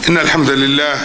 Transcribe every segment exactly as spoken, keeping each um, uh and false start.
إن الحمد لله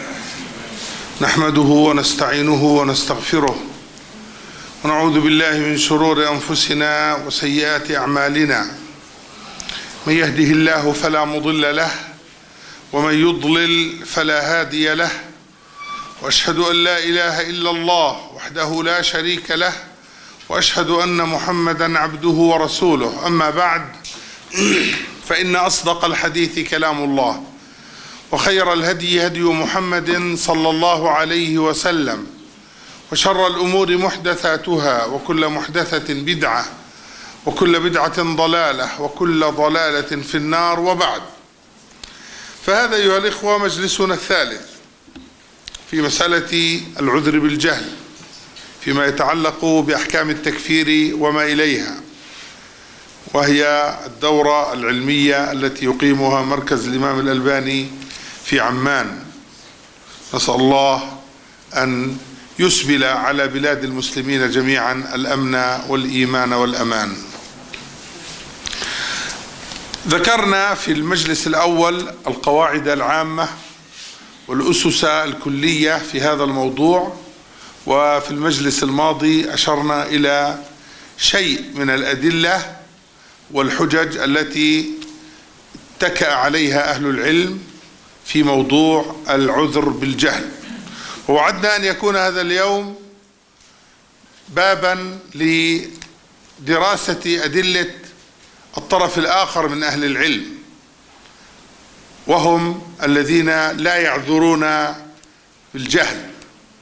نحمده ونستعينه ونستغفره ونعوذ بالله من شرور أنفسنا وسيئات أعمالنا. من يهده الله فلا مضل له ومن يضلل فلا هادي له، وأشهد أن لا إله إلا الله وحده لا شريك له، وأشهد أن محمدا عبده ورسوله. أما بعد، فإن أصدق الحديث كلام الله، وخير الهدي هدي محمد صلى الله عليه وسلم، وشر الأمور محدثاتها، وكل محدثة بدعة، وكل بدعة ضلالة، وكل ضلالة في النار. وبعد، فهذا أيها الإخوة مجلسنا الثالث في مسألة العذر بالجهل فيما يتعلق بأحكام التكفير وما إليها، وهي الدورة العلمية التي يقيمها مركز الإمام الألباني في عمان. نسأل الله أن يسبل على بلاد المسلمين جميعا الأمن والإيمان والأمان. ذكرنا في المجلس الأول القواعد العامة والأسس الكلية في هذا الموضوع، وفي المجلس الماضي أشرنا إلى شيء من الأدلة والحجج التي اتكأ عليها أهل العلم في موضوع العذر بالجهل، ووعدنا أن يكون هذا اليوم بابا لدراسة أدلة الطرف الآخر من أهل العلم، وهم الذين لا يعذرون بالجهل.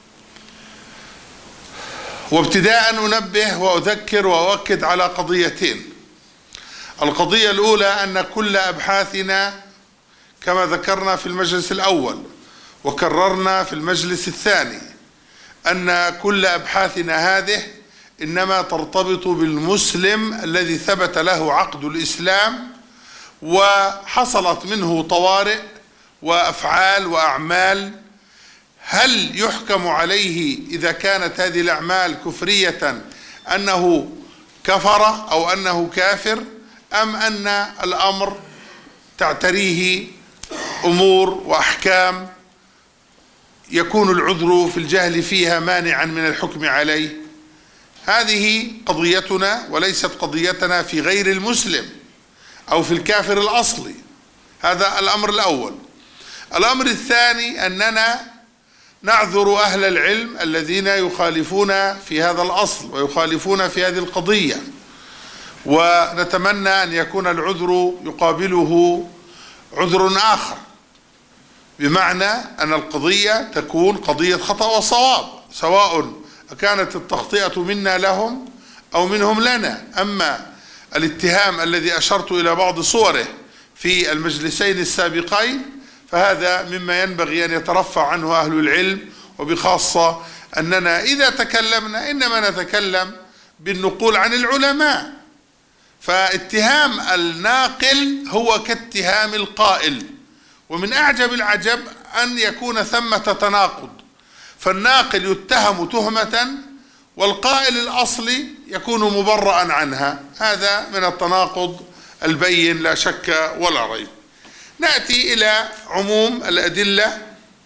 وابتداء أنبه وأذكر وأؤكد على قضيتين. القضية الأولى أن كل أبحاثنا كما ذكرنا في المجلس الأول وكررنا في المجلس الثاني أن كل أبحاثنا هذه إنما ترتبط بالمسلم الذي ثبت له عقد الإسلام وحصلت منه طوارئ وأفعال وأعمال. هل يحكم عليه إذا كانت هذه الأعمال كفرية أنه كفر أو أنه كافر، أم أن الأمر تعتريه أمور وأحكام يكون العذر في الجهل فيها مانعا من الحكم عليه؟ هذه قضيتنا، وليست قضيتنا في غير المسلم أو في الكافر الأصلي. هذا الأمر الأول. الأمر الثاني أننا نعذر أهل العلم الذين يخالفون في هذا الأصل ويخالفون في هذه القضية، ونتمنى أن يكون العذر يقابله عذر آخر، بمعنى أن القضية تكون قضية خطأ وصواب، سواء كانت التخطئة منا لهم أو منهم لنا. أما الاتهام الذي أشرت إلى بعض صوره في المجلسين السابقين فهذا مما ينبغي أن يترفع عنه أهل العلم، وبخاصة أننا إذا تكلمنا إنما نتكلم بالنقول عن العلماء، فاتهام الناقل هو كاتهام القائل. ومن أعجب العجب أن يكون ثمة تناقض، فالناقل يتهم تهمة والقائل الأصلي يكون مبرأ عنها. هذا من التناقض البين لا شك ولا ريب. نأتي إلى عموم الأدلة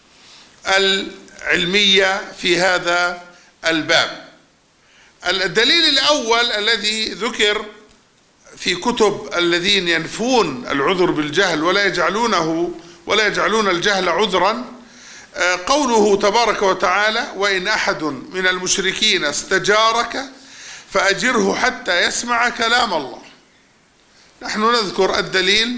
العلمية في هذا الباب. الدليل الأول الذي ذكر في كتب الذين ينفون العذر بالجهل ولا يجعلونه ولا يجعلون الجهل عذرا، قوله تبارك وتعالى: وإن أحد من المشركين استجارك فأجره حتى يسمع كلام الله. نحن نذكر الدليل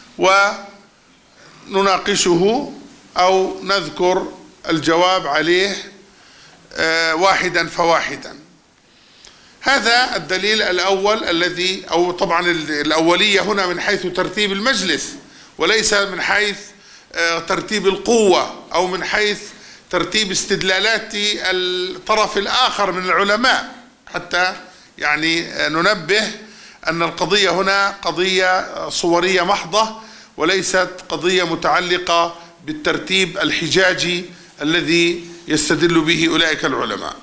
ونناقشه أو نذكر الجواب عليه واحدا فواحدا. هذا الدليل الأول الذي أو طبعا الأولية هنا من حيث ترتيب المجلس، وليس من حيث ترتيب القوة أو من حيث ترتيب استدلالات الطرف الآخر من العلماء، حتى يعني ننبه أن القضية هنا قضية صورية محضة وليست قضية متعلقة بالترتيب الحجاجي الذي يستدل به أولئك العلماء.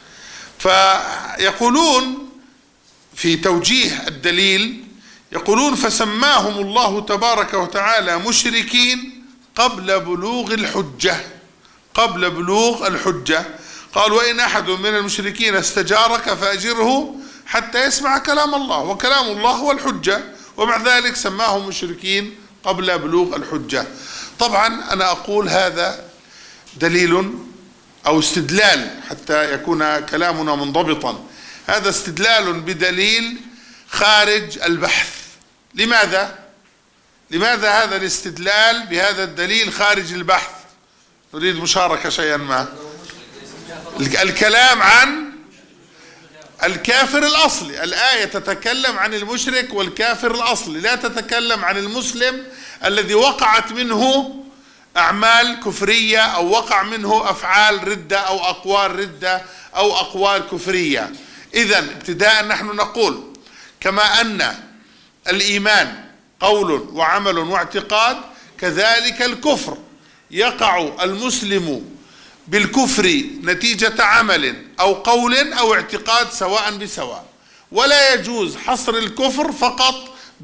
فيقولون في توجيه الدليل، يقولون: فسماهم الله تبارك وتعالى مشركين قبل بلوغ الحجة، قبل بلوغ الحجة. قال وإن أحد من المشركين استجارك فأجره حتى يسمع كلام الله، وكلام الله هو الحجة، ومع ذلك سماهم مشركين قبل بلوغ الحجة. طبعا أنا أقول هذا دليل أو استدلال حتى يكون كلامنا منضبطا، هذا استدلال بدليل خارج البحث. لماذا؟ لماذا هذا الاستدلال بهذا الدليل خارج البحث؟ نريد مشاركة شيئا ما. الكلام عن الكافر الأصلي، الآية تتكلم عن المشرك والكافر الأصلي، لا تتكلم عن المسلم الذي وقعت منه أعمال كفرية أو وقع منه أفعال ردة أو أقوال ردة أو أقوال كفرية. إذن ابتداء نحن نقول كما أن الإيمان قول وعمل واعتقاد، كذلك الكفر يقع المسلم بالكفر نتيجة عمل أو قول أو اعتقاد سواء بسواء، ولا يجوز حصر الكفر فقط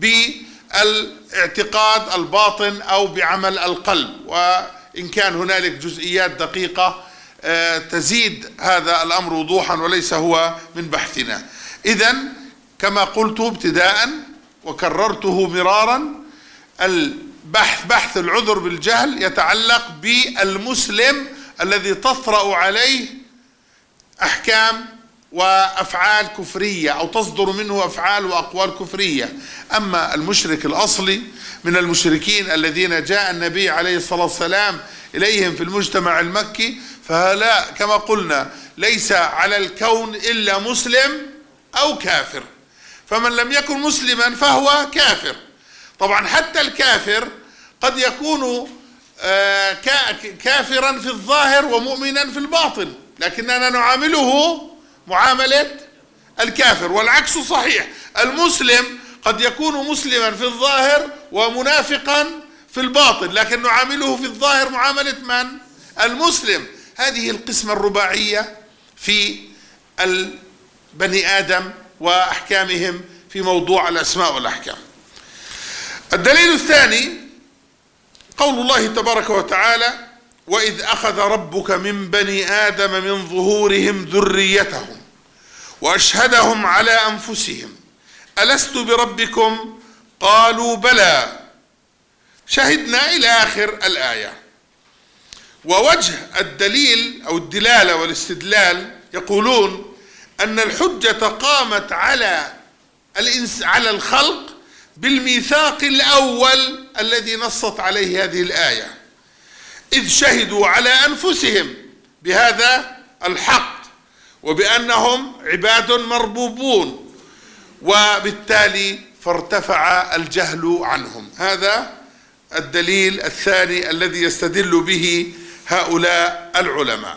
بالاعتقاد الباطن أو بعمل القلب، وإن كان هنالك جزئيات دقيقة تزيد هذا الأمر وضوحا وليس هو من بحثنا. إذن كما قلت ابتداء وكررته مرارا، البحث بحث العذر بالجهل يتعلق بالمسلم الذي تطرأ عليه أحكام وأفعال كفرية أو تصدر منه أفعال وأقوال كفرية. أما المشرك الأصلي من المشركين الذين جاء النبي عليه الصلاة والسلام إليهم في المجتمع المكي، فهؤلاء كما قلنا ليس على الكون إلا مسلم أو كافر، فمن لم يكن مسلما فهو كافر. طبعا حتى الكافر قد يكون كافرا في الظاهر ومؤمنا في الباطن، لكننا نعامله معاملة الكافر، والعكس صحيح، المسلم قد يكون مسلما في الظاهر ومنافقا في الباطن، لكن نعامله في الظاهر معاملة من؟ المسلم. هذه القسمة الرباعية في البني آدم وأحكامهم في موضوع الأسماء والأحكام. الدليل الثاني قول الله تبارك وتعالى وإذ أخذ ربك من بني آدم من ظهورهم ذريتهم وأشهدهم على أنفسهم ألست بربكم قالوا بلى شهدنا إلى آخر الآية. ووجه الدليل أو الدلالة والاستدلال يقولون أن الحجة قامت على الإنس على الخلق بالميثاق الأول الذي نصت عليه هذه الآية، إذ شهدوا على أنفسهم بهذا الحق وبأنهم عباد مربوبون، وبالتالي فارتفع الجهل عنهم. هذا الدليل الثاني الذي يستدل به هؤلاء العلماء.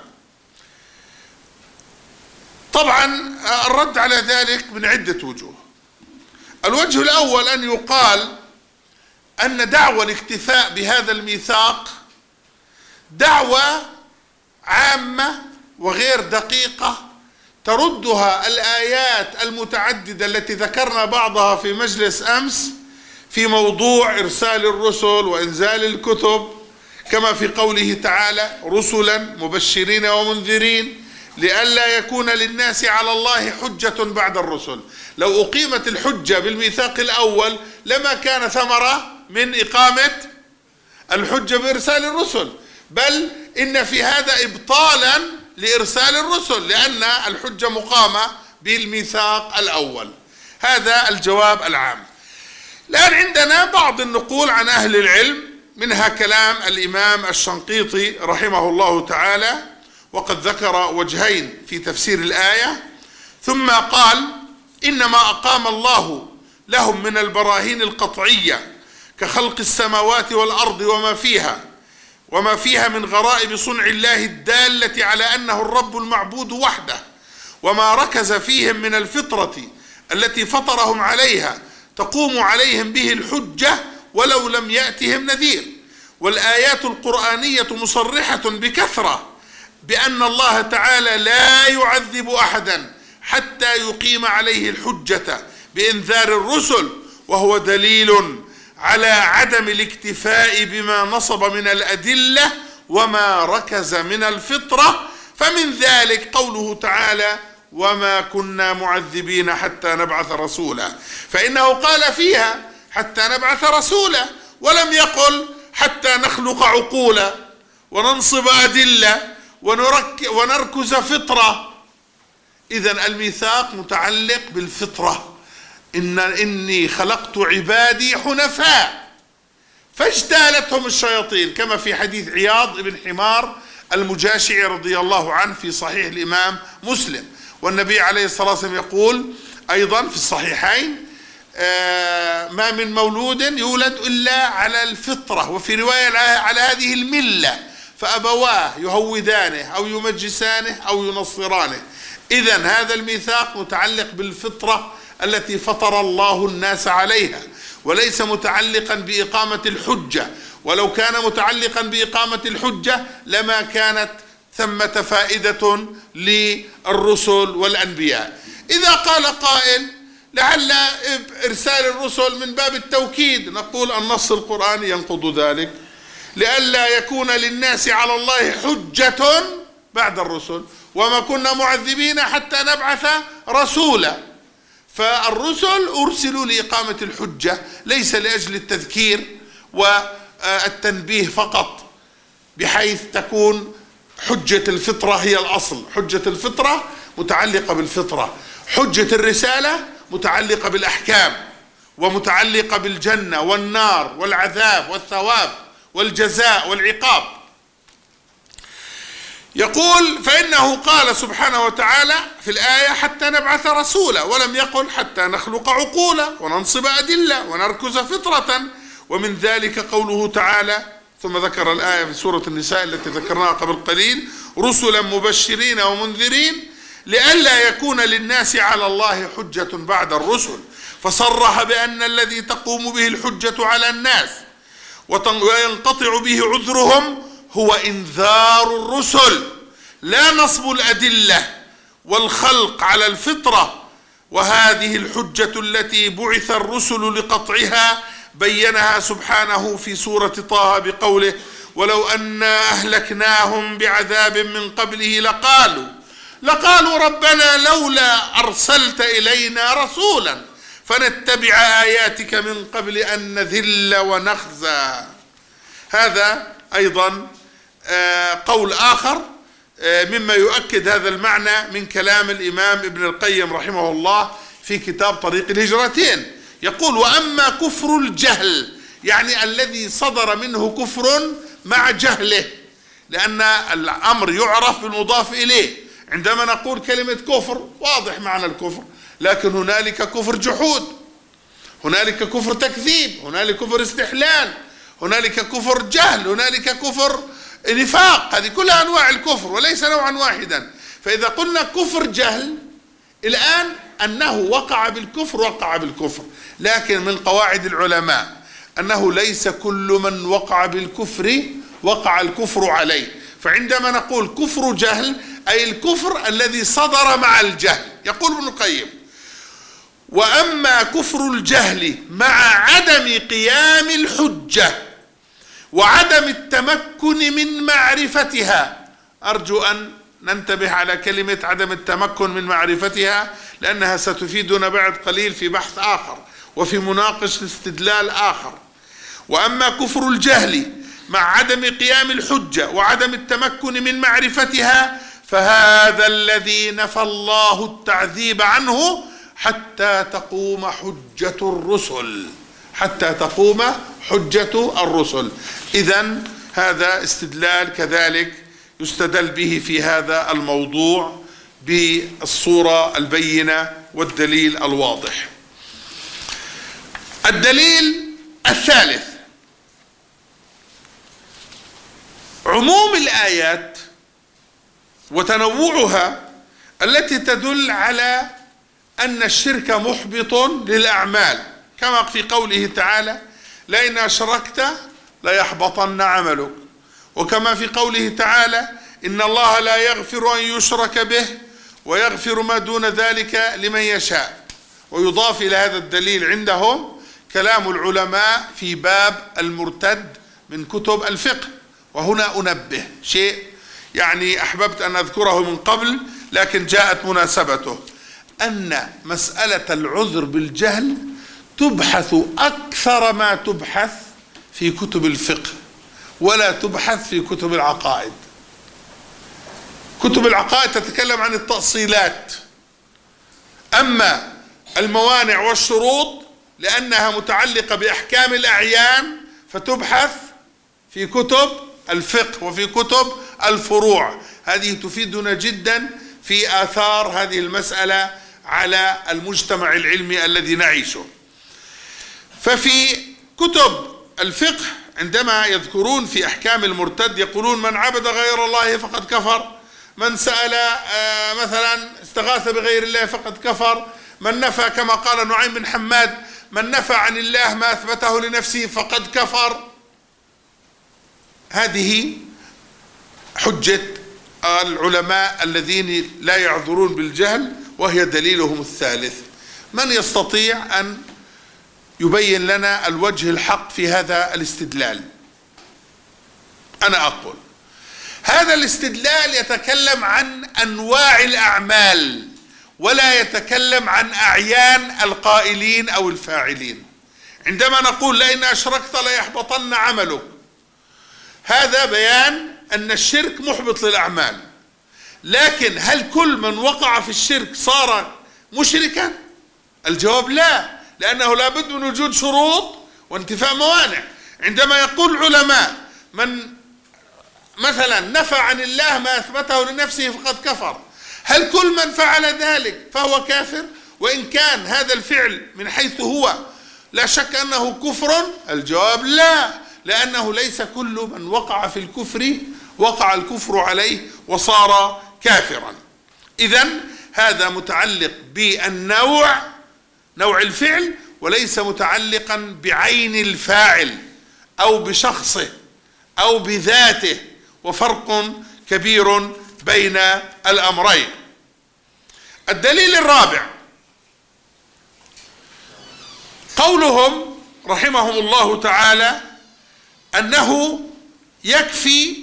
طبعا الرد على ذلك من عدة وجوه. الوجه الأول أن يقال أن دعوى الاكتفاء بهذا الميثاق دعوة عامة وغير دقيقة تردها الآيات المتعددة التي ذكرنا بعضها في مجلس أمس في موضوع إرسال الرسل وإنزال الكتب، كما في قوله تعالى رسلا مبشرين ومنذرين لئلا يكون للناس على الله حجة بعد الرسل. لو أقيمت الحجة بالميثاق الأول لما كان ثمرة من إقامة الحجة بإرسال الرسل، بل إن في هذا إبطالا لإرسال الرسل لأن الحجة مقامة بالميثاق الأول. هذا الجواب العام. الآن عندنا بعض النقول عن أهل العلم، منها كلام الإمام الشنقيطي رحمه الله تعالى، وقد ذكر وجهين في تفسير الآية، ثم قال إنما أقام الله لهم من البراهين القطعية كخلق السماوات والأرض وما فيها وما فيها من غرائب صنع الله الدالة على أنه الرب المعبود وحده، وما ركز فيهم من الفطرة التي فطرهم عليها تقوم عليهم به الحجة ولو لم يأتهم نذير. والآيات القرآنية مصرحة بكثرة بأن الله تعالى لا يعذب أحدا حتى يقيم عليه الحجة بإنذار الرسل، وهو دليل على عدم الاكتفاء بما نصب من الأدلة وما ركز من الفطرة، فمن ذلك قوله تعالى: وما كنا معذبين حتى نبعث رسولا، فإنه قال فيها حتى نبعث رسولا، ولم يقل حتى نخلق عقولا وننصب أدلة ونركز فطرة. إذن الميثاق متعلق بالفطرة. إن إني خلقت عبادي حنفاء فاجتالتهم الشياطين، كما في حديث عياض بن حمار المجاشعي رضي الله عنه في صحيح الإمام مسلم. والنبي عليه الصلاة والسلام يقول أيضا في الصحيحين: آه ما من مولود يولد إلا على الفطرة، وفي رواية على هذه الملة، فأبواه يهودانه أو يمجسانه أو ينصرانه. إذن هذا الميثاق متعلق بالفطرة التي فطر الله الناس عليها، وليس متعلقا بإقامة الحجة، ولو كان متعلقا بإقامة الحجة لما كانت ثمة فائدة للرسل والأنبياء. إذا قال قائل: لعل إرسال الرسل من باب التوكيد، نقول النص القرآني ينقض ذلك، لئلا يكون للناس على الله حجة بعد الرسل، وما كنا معذبين حتى نبعث رسولا. فالرسل أرسلوا لإقامة الحجة، ليس لأجل التذكير والتنبيه فقط، بحيث تكون حجة الفطرة هي الأصل. حجة الفطرة متعلقة بالفطرة، حجة الرسالة متعلقة بالأحكام ومتعلقة بالجنة والنار والعذاب والثواب والجزاء والعقاب. يقول: فإنه قال سبحانه وتعالى في الآية: حتى نبعث رسولا، ولم يقل حتى نخلق عقولا وننصب أدلة ونركز فطرة. ومن ذلك قوله تعالى: ثم ذكر الآية في سورة النساء التي ذكرناها قبل قليل: رسلا مبشرين ومنذرين لئلا يكون للناس على الله حجة بعد الرسل، فصرح بأن الذي تقوم به الحجة على الناس وينقطع به عذرهم هو إنذار الرسل، لا نصب الأدلة والخلق على الفطرة. وهذه الحجة التي بعث الرسل لقطعها بينها سبحانه في سورة طه بقوله: ولو أنا أهلكناهم بعذاب من قبله لقالوا لقالوا ربنا لولا أرسلت إلينا رسولا فنتبع آياتك من قبل أن نذل ونخزى. هذا أيضا قول آخر مما يؤكد هذا المعنى من كلام الإمام ابن القيم رحمه الله في كتاب طريق الهجرتين. يقول: وأما كفر الجهل، يعني الذي صدر منه كفر مع جهله، لأن الأمر يعرف بالمضاف إليه. عندما نقول كلمة كفر واضح معنى الكفر، لكن هنالك كفر جحود، هنالك كفر تكذيب، هنالك كفر استحلال، هنالك كفر جهل، هنالك كفر نفاق. هذه كلها أنواع الكفر وليس نوعا واحدا. فإذا قلنا كفر جهل، الآن أنه وقع بالكفر وقع بالكفر، لكن من قواعد العلماء أنه ليس كل من وقع بالكفر وقع الكفر عليه. فعندما نقول كفر جهل أي الكفر الذي صدر مع الجهل. يقول ابن القيم: وأما كفر الجهل مع عدم قيام الحجة وعدم التمكن من معرفتها. أرجو أن ننتبه على كلمة عدم التمكن من معرفتها، لأنها ستفيدنا بعد قليل في بحث آخر وفي مناقشة استدلال آخر. وأما كفر الجهل مع عدم قيام الحجة وعدم التمكن من معرفتها فهذا الذي نفى الله التعذيب عنه حتى تقوم حجة الرسل، حتى تقوم حجة الرسل. إذن هذا استدلال كذلك يستدل به في هذا الموضوع بالصورة البينة والدليل الواضح. الدليل الثالث: عموم الآيات وتنوعها التي تدل على أن الشرك محبط للأعمال، كما في قوله تعالى: لئن أشركت ليحبطن عملك، وكما في قوله تعالى: إن الله لا يغفر أن يشرك به ويغفر ما دون ذلك لمن يشاء. ويضاف إلى هذا الدليل عندهم كلام العلماء في باب المرتد من كتب الفقه. وهنا أنبه شيء يعني أحببت أن أذكره من قبل لكن جاءت مناسبته، أن مسألة العذر بالجهل تبحث أكثر ما تبحث في كتب الفقه ولا تبحث في كتب العقائد. كتب العقائد تتكلم عن التأصيلات، أما الموانع والشروط لأنها متعلقة بأحكام الأعيان فتبحث في كتب الفقه وفي كتب الفروع. هذه تفيدنا جدا في آثار هذه المسألة على المجتمع العلمي الذي نعيشه. ففي كتب الفقه عندما يذكرون في أحكام المرتد يقولون من عبد غير الله فقد كفر، من سأل مثلا استغاث بغير الله فقد كفر، من نفى كما قال نعيم بن حماد من نفى عن الله ما أثبته لنفسه فقد كفر. هذه حجة العلماء الذين لا يعذرون بالجهل وهي دليلهم الثالث. من يستطيع أن يبين لنا الوجه الحق في هذا الاستدلال؟ أنا أقول هذا الاستدلال يتكلم عن أنواع الأعمال ولا يتكلم عن أعيان القائلين أو الفاعلين. عندما نقول لئن أشركت ليحبطن عملك، هذا بيان أن الشرك محبط للأعمال، لكن هل كل من وقع في الشرك صار مشركا؟ الجواب لا، لأنه لا بد من وجود شروط وانتفاء موانع. عندما يقول العلماء من مثلا نفى عن الله ما أثبته لنفسه فقد كفر، هل كل من فعل ذلك فهو كافر؟ وإن كان هذا الفعل من حيث هو لا شك أنه كفر، الجواب لا، لأنه ليس كل من وقع في الكفر وقع الكفر عليه وصار كافرا. إذن هذا متعلق بالنوع، نوع الفعل، وليس متعلقا بعين الفاعل أو بشخصه أو بذاته، وفرق كبير بين الأمرين. الدليل الرابع قولهم رحمهم الله تعالى أنه يكفي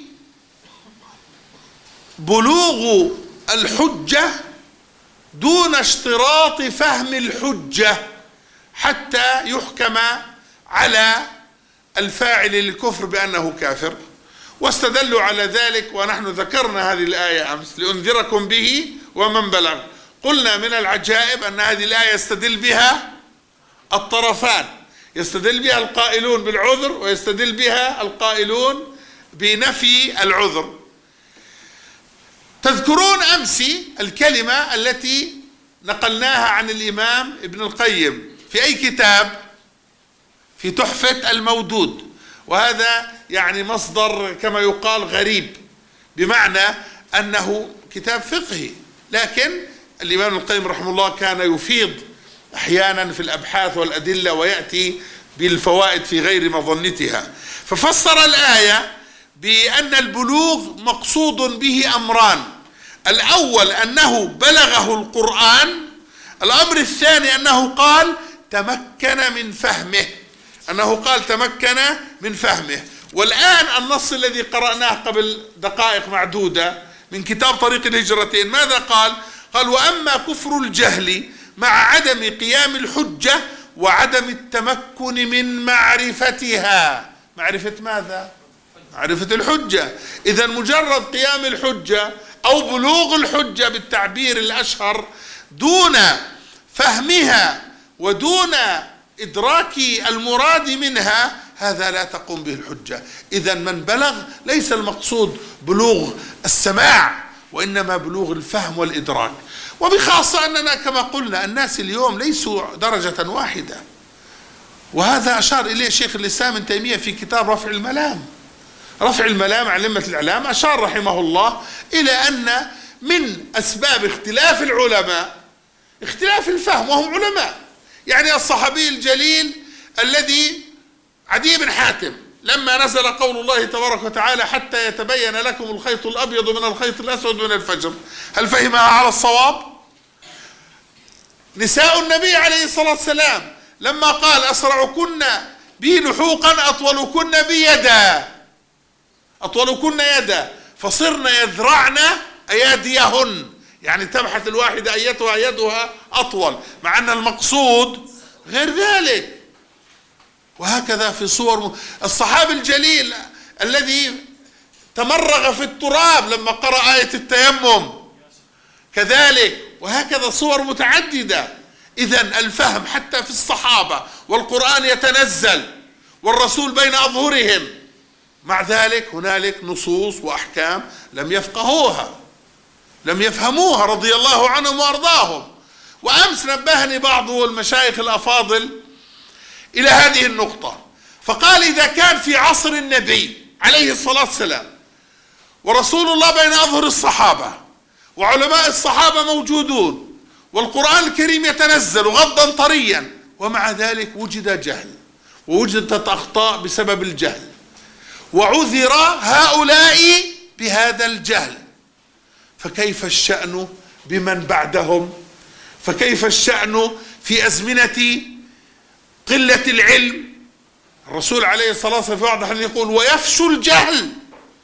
بلوغ الحجة دون اشتراط فهم الحجة حتى يحكم على الفاعل للكفر بأنه كافر. واستدلوا على ذلك ونحن ذكرنا هذه الآية أمس لأنذركم به ومن بلغ. قلنا من العجائب أن هذه الآية يستدل بها الطرفان، يستدل بها القائلون بالعذر ويستدل بها القائلون بنفي العذر. تذكرون أمس الكلمة التي نقلناها عن الإمام ابن القيم في أي كتاب؟ في تحفة المودود، وهذا يعني مصدر كما يقال غريب، بمعنى أنه كتاب فقهي، لكن الإمام ابن القيم رحمه الله كان يفيض أحيانا في الأبحاث والأدلة ويأتي بالفوائد في غير مظنتها. ففسر الآية بأن البلوغ مقصود به أمران: الأول أنه بلغه القرآن، الأمر الثاني أنه قال تمكن من فهمه، أنه قال تمكن من فهمه. والآن النص الذي قرأناه قبل دقائق معدودة من كتاب طريق الهجرتين ماذا قال؟ قال وأما كفر الجهل مع عدم قيام الحجة وعدم التمكن من معرفتها. معرفة ماذا؟ معرفة الحجة. إذا مجرد قيام الحجة أو بلوغ الحجة بالتعبير الأشهر دون فهمها ودون إدراك المراد منها، هذا لا تقوم به الحجة. إذا من بلغ ليس المقصود بلوغ السماع وإنما بلوغ الفهم والإدراك. وبخاصة أننا كما قلنا الناس اليوم ليسوا درجة واحدة، وهذا أشار إليه شيخ الإسلام ابن تيمية في كتاب رفع الملام. رفع الملام عن أئمة الإعلام أشار رحمه الله إلى أن من أسباب اختلاف العلماء اختلاف الفهم، وهم علماء. يعني الصحابي الجليل الذي عدي بن حاتم لما نزل قول الله تبارك وتعالى حتى يتبين لكم الخيط الأبيض من الخيط الأسود من الفجر، هل فهمها على الصواب؟ نساء النبي عليه الصلاة والسلام لما قال أسرعكن بي لحوقا أطولكن بيدا، أطولكن يدا، فصرن يذرعن أياديهن، يعني تبحث الواحدة أيتها يدها أطول، مع أن المقصود غير ذلك. وهكذا في صور الصحابي الجليل الذي تمرغ في التراب لما قرأ آية التيمم كذلك، وهكذا صور متعددة. إذن الفهم حتى في الصحابة، والقرآن يتنزل والرسول بين أظهرهم، مع ذلك هنالك نصوص وأحكام لم يفقهوها، لم يفهموها رضي الله عنهم وأرضاهم. وأمس نبهني بعض المشايخ الأفاضل إلى هذه النقطة، فقال إذا كان في عصر النبي عليه الصلاة والسلام ورسول الله بين أظهر الصحابة وعلماء الصحابة موجودون والقرآن الكريم يتنزل غضا طريا، ومع ذلك وجد جهل ووجدت أخطاء بسبب الجهل، وعذر هؤلاء بهذا الجهل، فكيف الشأن بمن بعدهم؟ فكيف الشأن في أزمنة قلة العلم؟ الرسول عليه الصلاة والسلام في بعض الحديث يقول ويفشو الجهل،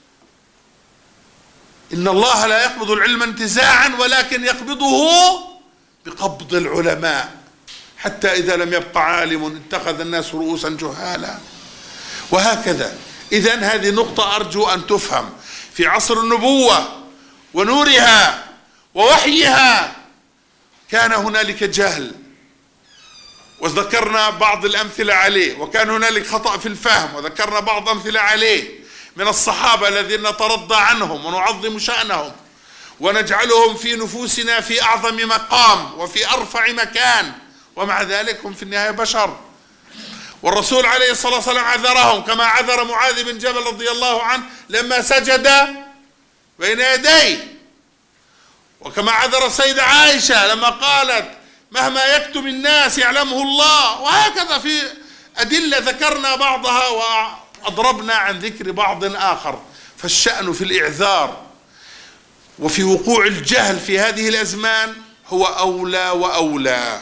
إن الله لا يقبض العلم انتزاعا ولكن يقبضه بقبض العلماء، حتى إذا لم يبق عالم اتخذ الناس رؤوسا جهالا. وهكذا. إذن هذه نقطة أرجو أن تفهم. في عصر النبوة ونورها ووحيها كان هنالك جهل، وذكرنا بعض الأمثلة عليه، وكان هنالك خطأ في الفهم، وذكرنا بعض أمثلة عليه من الصحابة الذين نترضى عنهم ونعظم شأنهم ونجعلهم في نفوسنا في أعظم مقام وفي أرفع مكان، ومع ذلك هم في النهاية بشر. والرسول عليه الصلاة والسلام عذرهم كما عذر معاذ بن جبل رضي الله عنه لما سجد بين يديه، وكما عذر السيدة عائشة لما قالت مهما يكتم الناس يعلمه الله. وهكذا في أدلة ذكرنا بعضها وأضربنا عن ذكر بعض آخر. فالشأن في الإعذار وفي وقوع الجهل في هذه الأزمان هو أولى وأولى.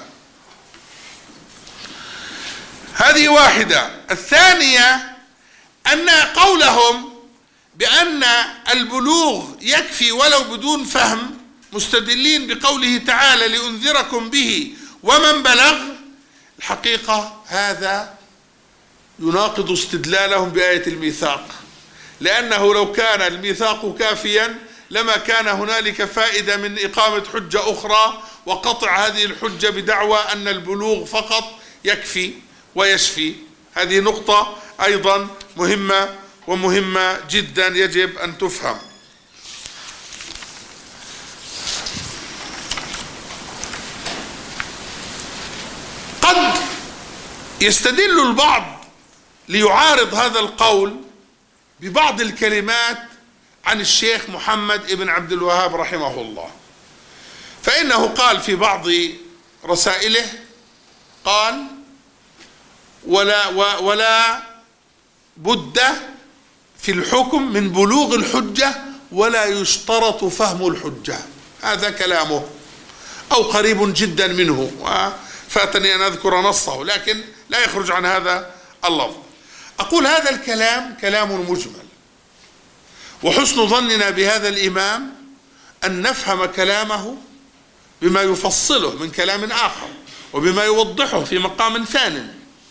هذه واحدة. الثانية أن قولهم بأن البلوغ يكفي ولو بدون فهم مستدلين بقوله تعالى لأنذركم به ومن بلغ، الحقيقة هذا يناقض استدلالهم بآية الميثاق، لأنه لو كان الميثاق كافيا لما كان هنالك فائدة من إقامة حجة أخرى وقطع هذه الحجة بدعوى أن البلوغ فقط يكفي ويشفي. هذه نقطة أيضا مهمة ومهمة جدا يجب أن تفهم. قد يستدل البعض ليعارض هذا القول ببعض الكلمات عن الشيخ محمد ابن عبد الوهاب رحمه الله، فإنه قال في بعض رسائله قال ولا ولا بد في الحكم من بلوغ الحجة ولا يشترط فهم الحجة. هذا كلامه أو قريب جدا منه، وفاتني أن أذكر نصه لكن لا يخرج عن هذا اللفظ. أقول هذا الكلام كلام مجمل، وحسن ظننا بهذا الإمام أن نفهم كلامه بما يفصله من كلام آخر وبما يوضحه في مقام ثاني.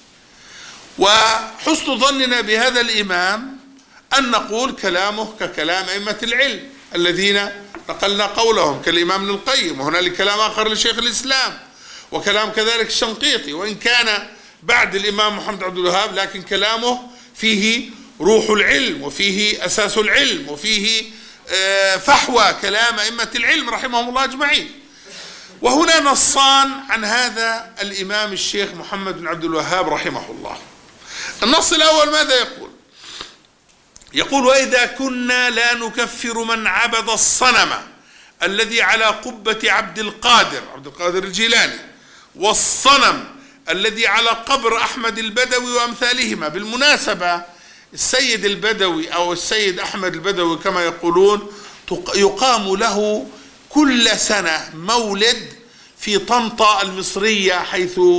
وحسن ظننا بهذا الإمام أن نقول كلامه ككلام أئمة العلم الذين نقلنا قولهم كالإمام ابن القيم، وهنالك كلام آخر لشيخ الإسلام، وكلام كذلك الشنقيطي، وإن كان بعد الإمام محمد عبد الوهاب لكن كلامه فيه روح العلم وفيه أساس العلم وفيه فحوى كلام أئمة العلم رحمهم الله أجمعين. وهنا نصان عن هذا الإمام الشيخ محمد بن عبد الوهاب رحمه الله. النص الأول ماذا يقول؟ يقول وإذا كنا لا نكفر من عبد الصنم الذي على قبة عبد القادر عبد القادر الجيلاني والصنم الذي على قبر أحمد البدوي وأمثالهما. بالمناسبة السيد البدوي أو السيد أحمد البدوي كما يقولون يقام له كل سنة مولد في طنطا المصرية حيث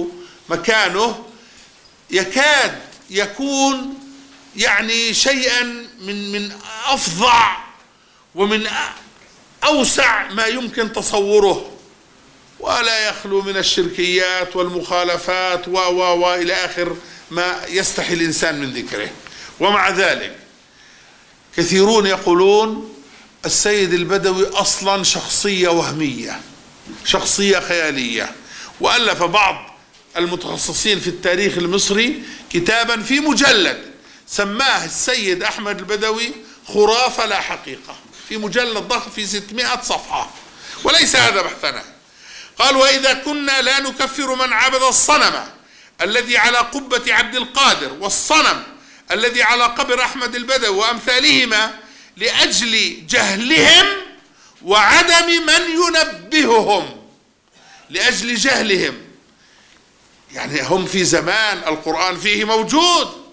مكانه يكاد يكون يعني شيئا من من أفظع ومن أوسع ما يمكن تصوره، ولا يخلو من الشركيات والمخالفات و و و إلى آخر ما يستحي الإنسان من ذكره. ومع ذلك كثيرون يقولون السيد البدوي أصلا شخصية وهمية، شخصية خيالية، وألف بعض المتخصصين في التاريخ المصري كتابا في مجلد سماه السيد أحمد البدوي خرافة لا حقيقة، في مجلد ضخم في ستمائة صفحة، وليس هذا بحثنا. قال: وإذا كنا لا نكفر من عبد الصنم الذي على قبة عبد القادر والصنم الذي على قبر أحمد البدوي وأمثالهما لأجل جهلهم وعدم من ينبههم، لأجل جهلهم، يعني هم في زمان القرآن فيه موجود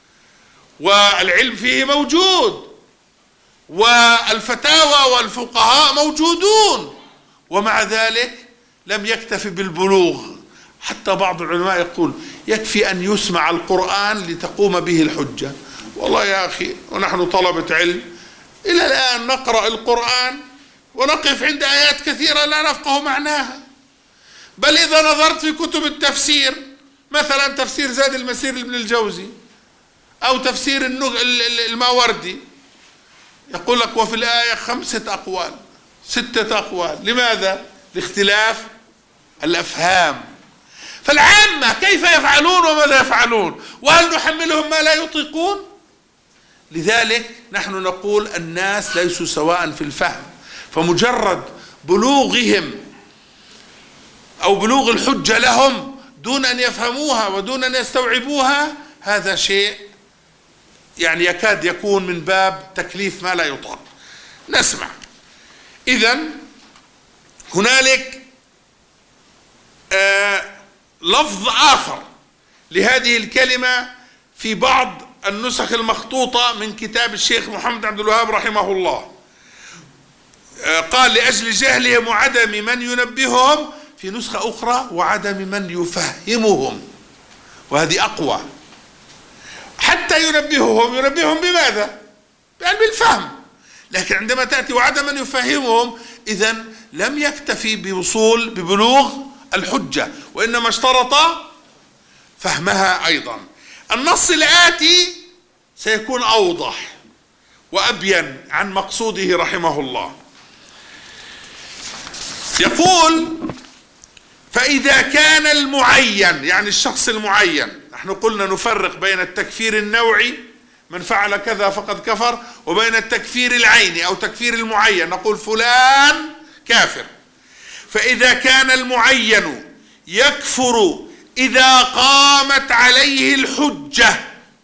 والعلم فيه موجود والفتاوى والفقهاء موجودون، ومع ذلك لم يكتفي بالبلوغ. حتى بعض العلماء يقول يكفي أن يسمع القرآن لتقوم به الحجة. والله يا أخي، ونحن طلبة علم إلى الآن نقرأ القرآن ونقف عند آيات كثيرة لا نفقه معناها، بل إذا نظرت في كتب التفسير مثلا تفسير زاد المسير لابن الجوزي أو تفسير الماوردي يقول لك وفي الآية خمسة أقوال ستة أقوال. لماذا؟ لاختلاف الأفهام. فالعامة كيف يفعلون وماذا يفعلون؟ وهل نحملهم ما لا يطيقون؟ لذلك نحن نقول الناس ليسوا سواء في الفهم، فمجرد بلوغهم أو بلوغ الحجة لهم دون أن يفهموها ودون أن يستوعبوها هذا شيء يعني يكاد يكون من باب تكليف ما لا يطاق. نسمع. إذن هنالك آه لفظ آخر لهذه الكلمة في بعض النسخ المخطوطة من كتاب الشيخ محمد عبد الوهاب رحمه الله. آه قال لأجل جهلهم وعدم من ينبههم، في نسخة أخرى وعدم من يفهمهم، وهذه أقوى. حتى ينبههم، ينبههم بماذا؟ يعني بالفهم، لكن عندما تأتي وعدم من يفهمهم إذن لم يكتفي بوصول ببلوغ الحجة، وإنما اشترط فهمها أيضا. النص الآتي سيكون أوضح وأبين عن مقصوده رحمه الله. يقول: فإذا كان المعين، يعني الشخص المعين، نحن قلنا نفرق بين التكفير النوعي من فعل كذا فقد كفر، وبين التكفير العيني أو تكفير المعين، نقول فلان كافر. فإذا كان المعين يكفر إذا قامت عليه الحجة،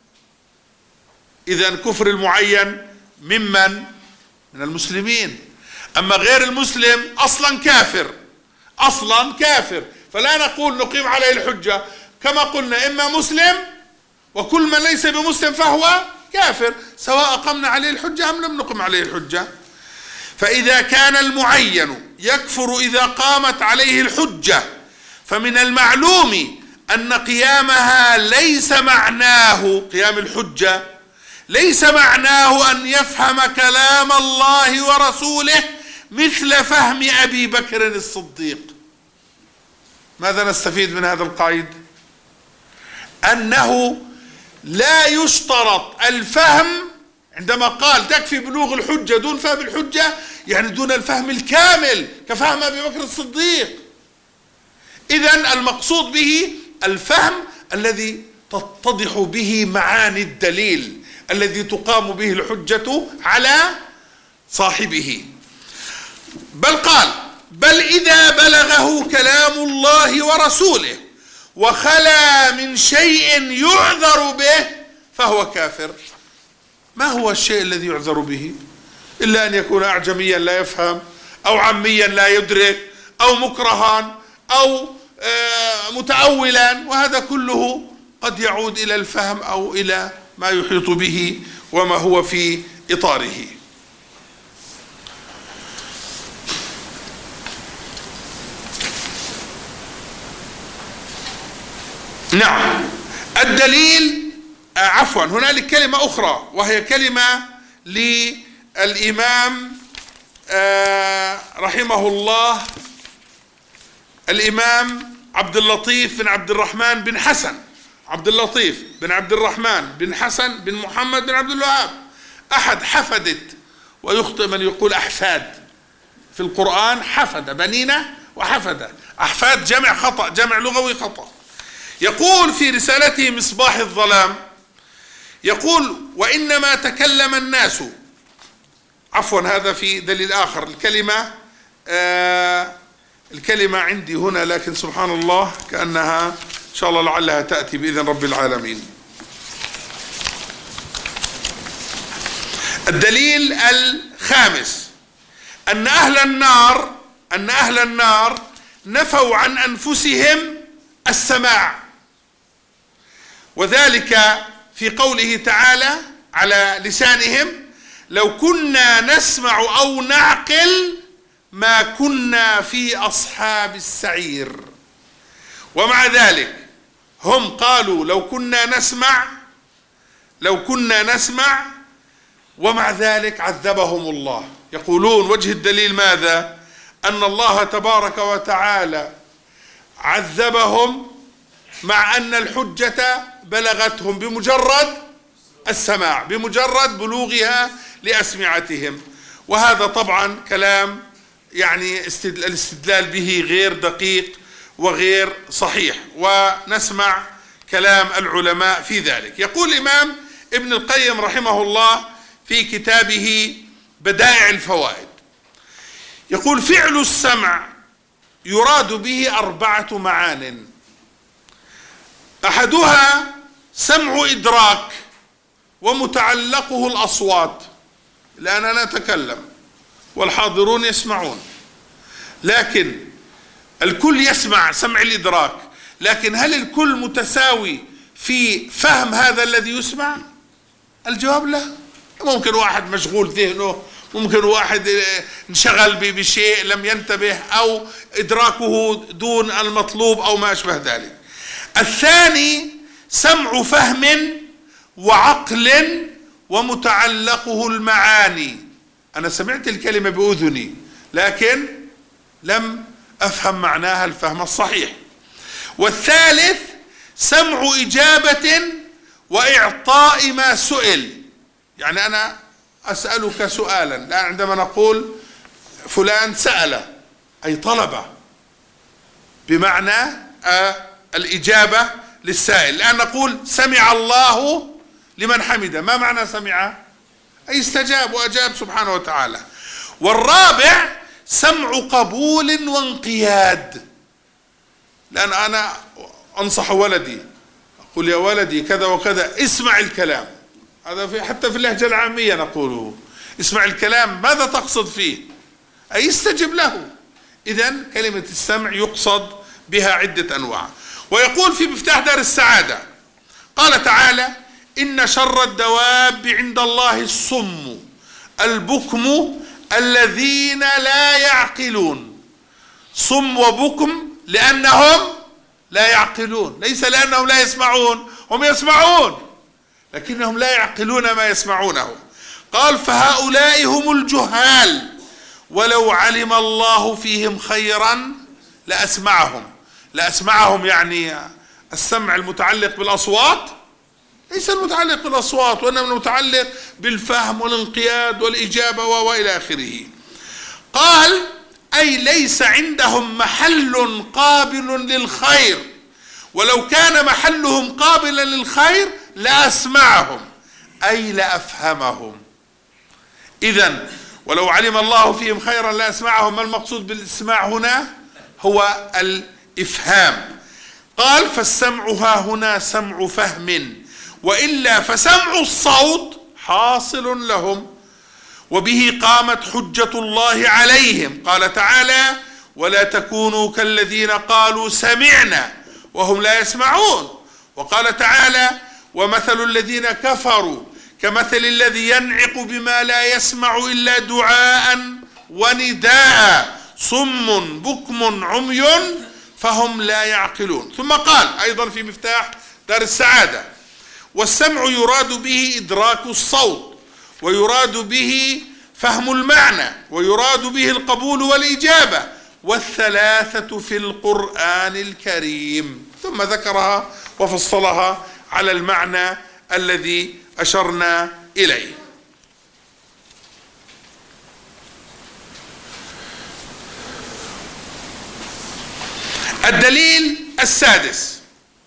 إذن كفر المعين ممن؟ من المسلمين. أما غير المسلم أصلا كافر، أصلا كافر، فلا نقول نقيم عليه الحجة. كما قلنا إما مسلم، وكل من ليس بمسلم فهو كافر، سواء قمنا عليه الحجة أم لم نقم عليه الحجة. فإذا كان المعين يكفر إذا قامت عليه الحجة، فمن المعلوم أن قيامها ليس معناه، قيام الحجة ليس معناه أن يفهم كلام الله ورسوله مثل فهم أبي بكر الصديق. ماذا نستفيد من هذا القيد؟ أنه لا يشترط الفهم. عندما قال تكفي بلوغ الحجة دون فهم الحجة، يعني دون الفهم الكامل كفهم أبي بكر الصديق. إذن المقصود به الفهم الذي تتضح به معاني الدليل، الذي تقام به الحجة على صاحبه. بل قال: بل إذا بلغه كلام الله ورسوله وخلا من شيء يعذر به فهو كافر. ما هو الشيء الذي يعذر به؟ إلا أن يكون أعجميا لا يفهم، أو عميا لا يدرك، أو مكرها، أو متأولا، وهذا كله قد يعود إلى الفهم أو إلى ما يحيط به وما هو في إطاره. نعم. الدليل آه عفوا هنالك كلمة أخرى وهي كلمة للإمام آه رحمه الله، الإمام عبد اللطيف بن عبد الرحمن بن حسن، عبد اللطيف بن عبد الرحمن بن حسن بن محمد بن عبد الوهاب، أحد حفدة، ويخطئ من يقول أحفاد في القرآن، حفد بنينة وحفدة، أحفاد جمع خطأ، جمع لغوي خطأ. يقول في رسالته مصباح الظلام، يقول: وإنما تكلم الناس، عفوا هذا في دليل آخر، الكلمة آه الكلمة عندي هنا لكن سبحان الله كأنها إن شاء الله لعلها تأتي بإذن رب العالمين. الدليل الخامس أن أهل النار أن أهل النار نفوا عن أنفسهم السماع، وذلك في قوله تعالى على لسانهم: لو كنا نسمع أو نعقل ما كنا في أصحاب السعير. ومع ذلك هم قالوا لو كنا نسمع لو كنا نسمع ومع ذلك عذبهم الله. يقولون وجه الدليل ماذا؟ أن الله تبارك وتعالى عذبهم مع أن الحجة بلغتهم بمجرد السماع، بمجرد بلوغها لأسمعتهم. وهذا طبعا كلام يعني الاستدلال به غير دقيق وغير صحيح، ونسمع كلام العلماء في ذلك. يقول الإمام ابن القيم رحمه الله في كتابه بدائع الفوائد، يقول: فعل السمع يراد به أربعة معان، أحدها سمع إدراك ومتعلقه الأصوات. الآن أنا أتكلم والحاضرون يسمعون، لكن الكل يسمع سمع الإدراك، لكن هل الكل متساوي في فهم هذا الذي يسمع؟ الجواب لا. ممكن واحد مشغول ذهنه، ممكن واحد انشغل بشيء لم ينتبه، أو إدراكه دون المطلوب أو ما أشبه ذلك. الثاني سمع فهم وعقل ومتعلقه المعاني. أنا سمعت الكلمة بأذني لكن لم أفهم معناها الفهم الصحيح. والثالث سمع إجابة وإعطاء ما سئل، يعني أنا أسألك سؤالا، الآن عندما نقول فلان سأل أي طلب، بمعنى الإجابة للسائل. الآن نقول سمع الله لمن حمده، ما معنى سمع؟ أي استجاب وأجاب سبحانه وتعالى. والرابع سمع قبول وانقياد، لأن أنا أنصح ولدي، أقول يا ولدي كذا وكذا، اسمع الكلام، هذا في حتى في اللهجة العامية نقوله، اسمع الكلام، ماذا تقصد فيه؟ أي استجب له. إذن كلمة السمع يقصد بها عدة أنواع. ويقول في مفتاح دار السعادة، قال تعالى: إن شر الدواب عند الله الصم البكم الذين لا يعقلون. صم وبكم لأنهم لا يعقلون، ليس لأنهم لا يسمعون، هم يسمعون لكنهم لا يعقلون ما يسمعونه. قال: فهؤلاء هم الجهال ولو علم الله فيهم خيرا لأسمعهم. لأسمعهم يعني السمع المتعلق بالأصوات، ليس المتعلق بالأصوات، وإنما المتعلق بالفهم والانقياد والإجابة وإلى آخره. قال: أي ليس عندهم محل قابل للخير، ولو كان محلهم قابلا للخير لأسمعهم أي لأفهمهم. إذن ولو علم الله فيهم خيرا لأسمعهم. ما المقصود بالإسماع هنا؟ هو الإفهام. قال: فالسمع ها هنا سمع فهم، وإلا فسمع الصوت حاصل لهم، وبه قامت حجة الله عليهم. قال تعالى: ولا تكونوا كالذين قالوا سمعنا وهم لا يسمعون. وقال تعالى: ومثل الذين كفروا كمثل الذي ينعق بما لا يسمع إلا دعاء ونداء صم بكم عمي فهم لا يعقلون. ثم قال أيضا في مفتاح دار السعادة: والسمع يراد به إدراك الصوت، ويراد به فهم المعنى، ويراد به القبول والإجابة، والثلاثة في القرآن الكريم. ثم ذكرها وفصلها على المعنى الذي أشرنا إليه. الدليل السادس: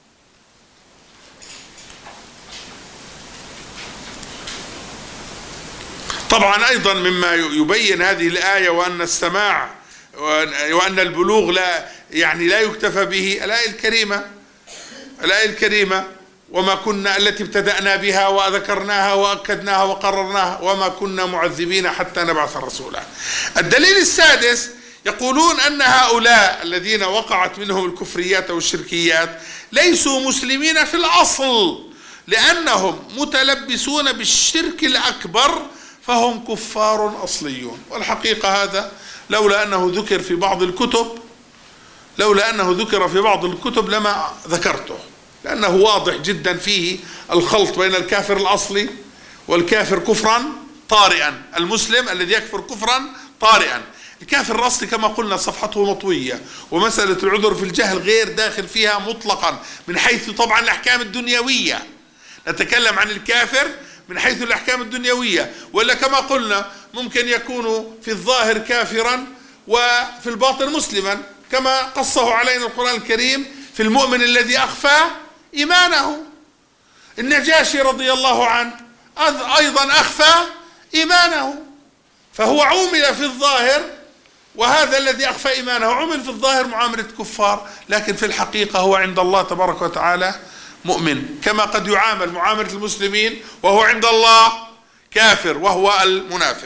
طبعا أيضا مما يبين هذه الآية وأن السماع وأن البلوغ لا يعني لا يكتفى به الآية الكريمة الآية الكريمة وما كنا التي ابتدأنا بها وذكرناها وأكدناها وقررناها وما كنا معذبين حتى نبعث رسولا. الدليل السادس: يقولون أن هؤلاء الذين وقعت منهم الكفريات والشركيات ليسوا مسلمين في الأصل، لأنهم متلبسون بالشرك الأكبر، فهم كفار أصليون. والحقيقة هذا لولا أنه ذكر في بعض الكتب لولا أنه ذكر في بعض الكتب لما ذكرته، لأنه واضح جدا فيه الخلط بين الكافر الأصلي والكافر كفرا طارئا، المسلم الذي يكفر كفرا طارئا. الكافر الأصلي كما قلنا صفحته مطوية، ومسألة العذر في الجهل غير داخل فيها مطلقا من حيث طبعا الأحكام الدنيوية. نتكلم عن الكافر من حيث الأحكام الدنيوية، ولا كما قلنا ممكن يكون في الظاهر كافرا وفي الباطن مسلما، كما قصه علينا القرآن الكريم في المؤمن الذي أخفى إيمانه. النجاشي رضي الله عنه أيضا أخفى إيمانه، فهو عومل في الظاهر، وهذا الذي أخفى إيمانه عمل في الظاهر معاملة كفار، لكن في الحقيقة هو عند الله تبارك وتعالى مؤمن، كما قد يعامل معاملة المسلمين وهو عند الله كافر وهو المنافق.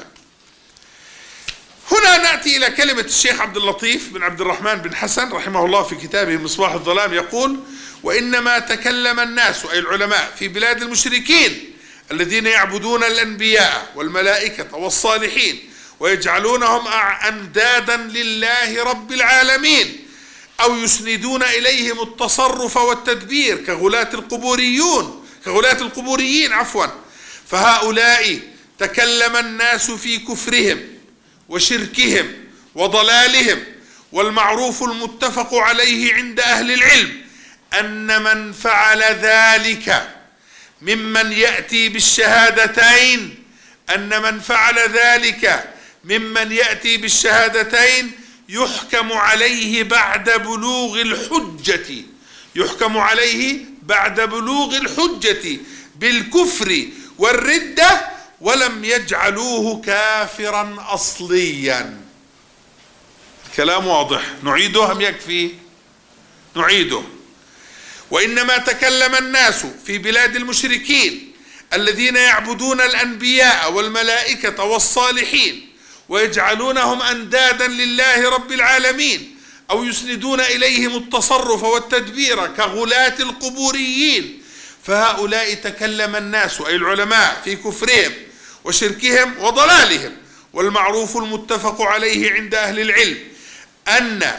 هنا نأتي إلى كلمة الشيخ عبد اللطيف بن عبد الرحمن بن حسن رحمه الله في كتابه مصباح الظلام، يقول: وإنما تكلم الناس أي العلماء في بلاد المشركين الذين يعبدون الأنبياء والملائكة والصالحين ويجعلونهم أندادا لله رب العالمين، أو يسندون إليهم التصرف والتدبير كغلاة القبوريون كغلاة القبوريين عفوا فهؤلاء تكلم الناس في كفرهم وشركهم وضلالهم، والمعروف المتفق عليه عند أهل العلم أن من فعل ذلك ممن يأتي بالشهادتين أن من فعل ذلك ممن يأتي بالشهادتين يحكم عليه بعد بلوغ الحجة يحكم عليه بعد بلوغ الحجة بالكفر والردة، ولم يجعلوه كافرا أصليا. الكلام واضح، نعيده أم يكفي؟ نعيده. وإنما تكلم الناس في بلاد المشركين الذين يعبدون الأنبياء والملائكة والصالحين ويجعلونهم أندادا لله رب العالمين، أو يسندون إليهم التصرف والتدبير كغلاة القبوريين، فهؤلاء تكلم الناس أي العلماء في كفرهم وشركهم وضلالهم، والمعروف المتفق عليه عند أهل العلم أن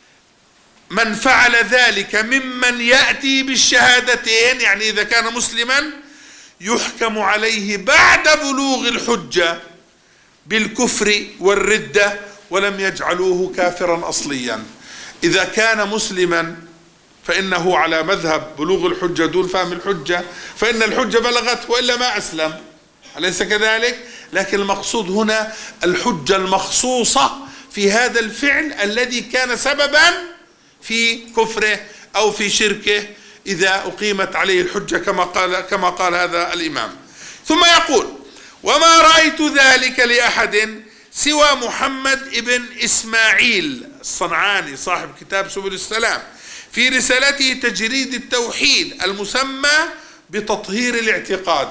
من فعل ذلك ممن يأتي بالشهادتين، يعني إذا كان مسلما يحكم عليه بعد بلوغ الحجة بالكفر والردة، ولم يجعلوه كافرا أصليا. إذا كان مسلما فإنه على مذهب بلوغ الحجة دون فهم الحجة، فإن الحجة بلغته وإلا ما أسلم، أليس كذلك؟ لكن المقصود هنا الحجة المخصوصة في هذا الفعل الذي كان سببا في كفره أو في شركه إذا أقيمت عليه الحجة كما قال كما قال هذا الإمام. ثم يقول: وما رأيت ذلك لأحد سوى محمد ابن إسماعيل الصنعاني صاحب كتاب سبل السلام في رسالته تجريد التوحيد المسمى بتطهير الاعتقاد.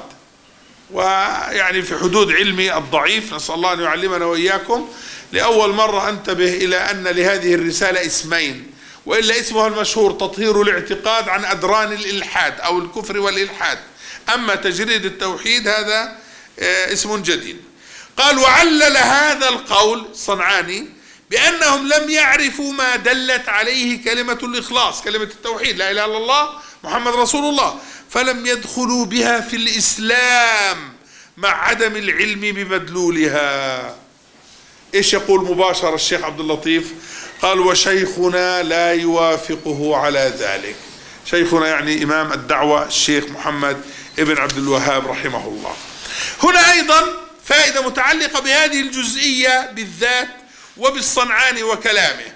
ويعني في حدود علمي الضعيف، نسأل الله أن يعلمنا وإياكم، لأول مرة أنتبه إلى أن لهذه الرسالة اسمين، وإلا اسمها المشهور تطهير الاعتقاد عن أدران الإلحاد أو الكفر والإلحاد، أما تجريد التوحيد هذا اسم جديد. قال: وعلل هذا القول الصنعاني بأنهم لم يعرفوا ما دلت عليه كلمة الإخلاص، كلمة التوحيد، لا إله إلا الله محمد رسول الله، فلم يدخلوا بها في الإسلام مع عدم العلم بمدلولها. إيش يقول مباشرة الشيخ عبد اللطيف؟ قال: وشيخنا لا يوافقه على ذلك. شيخنا يعني إمام الدعوة الشيخ محمد ابن عبد الوهاب رحمه الله. هنا أيضا فائدة متعلقة بهذه الجزئية بالذات وبالصنعاني وكلامه،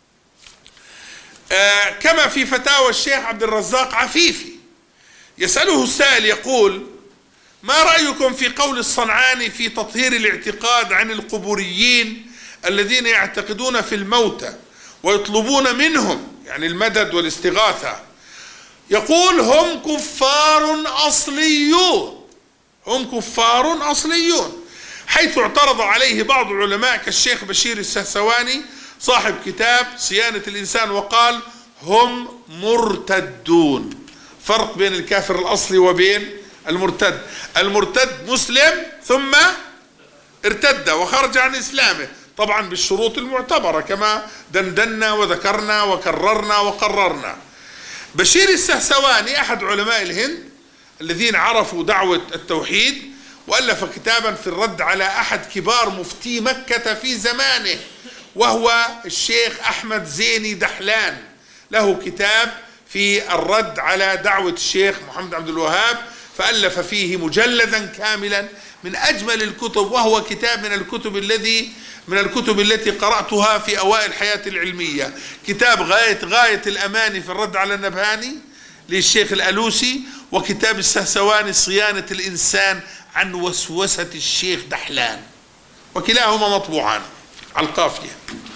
آه كما في فتاوى الشيخ عبد الرزاق عفيفي. يسأله السائل يقول: ما رأيكم في قول الصنعاني في تطهير الاعتقاد عن القبوريين الذين يعتقدون في الموتى ويطلبون منهم يعني المدد والاستغاثة؟ يقول: هم كفار أصليون، هم كفار أصليون، حيث اعترض عليه بعض العلماء كالشيخ بشير السهسواني صاحب كتاب صيانة الإنسان، وقال: هم مرتدون. فرق بين الكافر الأصلي وبين المرتد. المرتد مسلم ثم ارتد وخرج عن إسلامه، طبعا بالشروط المعتبرة كما دندنا وذكرنا وكررنا وقررنا. بشير السهسواني أحد علماء الهند الذين عرفوا دعوة التوحيد، وألف كتابا في الرد على أحد كبار مفتي مكة في زمانه، وهو الشيخ أحمد زيني دحلان، له كتاب في الرد على دعوة الشيخ محمد عبد الوهاب، فألف فيه مجلدا كاملا من أجمل الكتب، وهو كتاب من الكتب الذي من الكتب التي قرأتها في أوائل حياتي العلمية، كتاب غاية غاية الأماني في الرد على النبهاني للشيخ الألوسي، وكتاب السهسواني صيانة الإنسان عن وسوسة الشيخ دحلان، وكلاهما مطبوعان على القافية.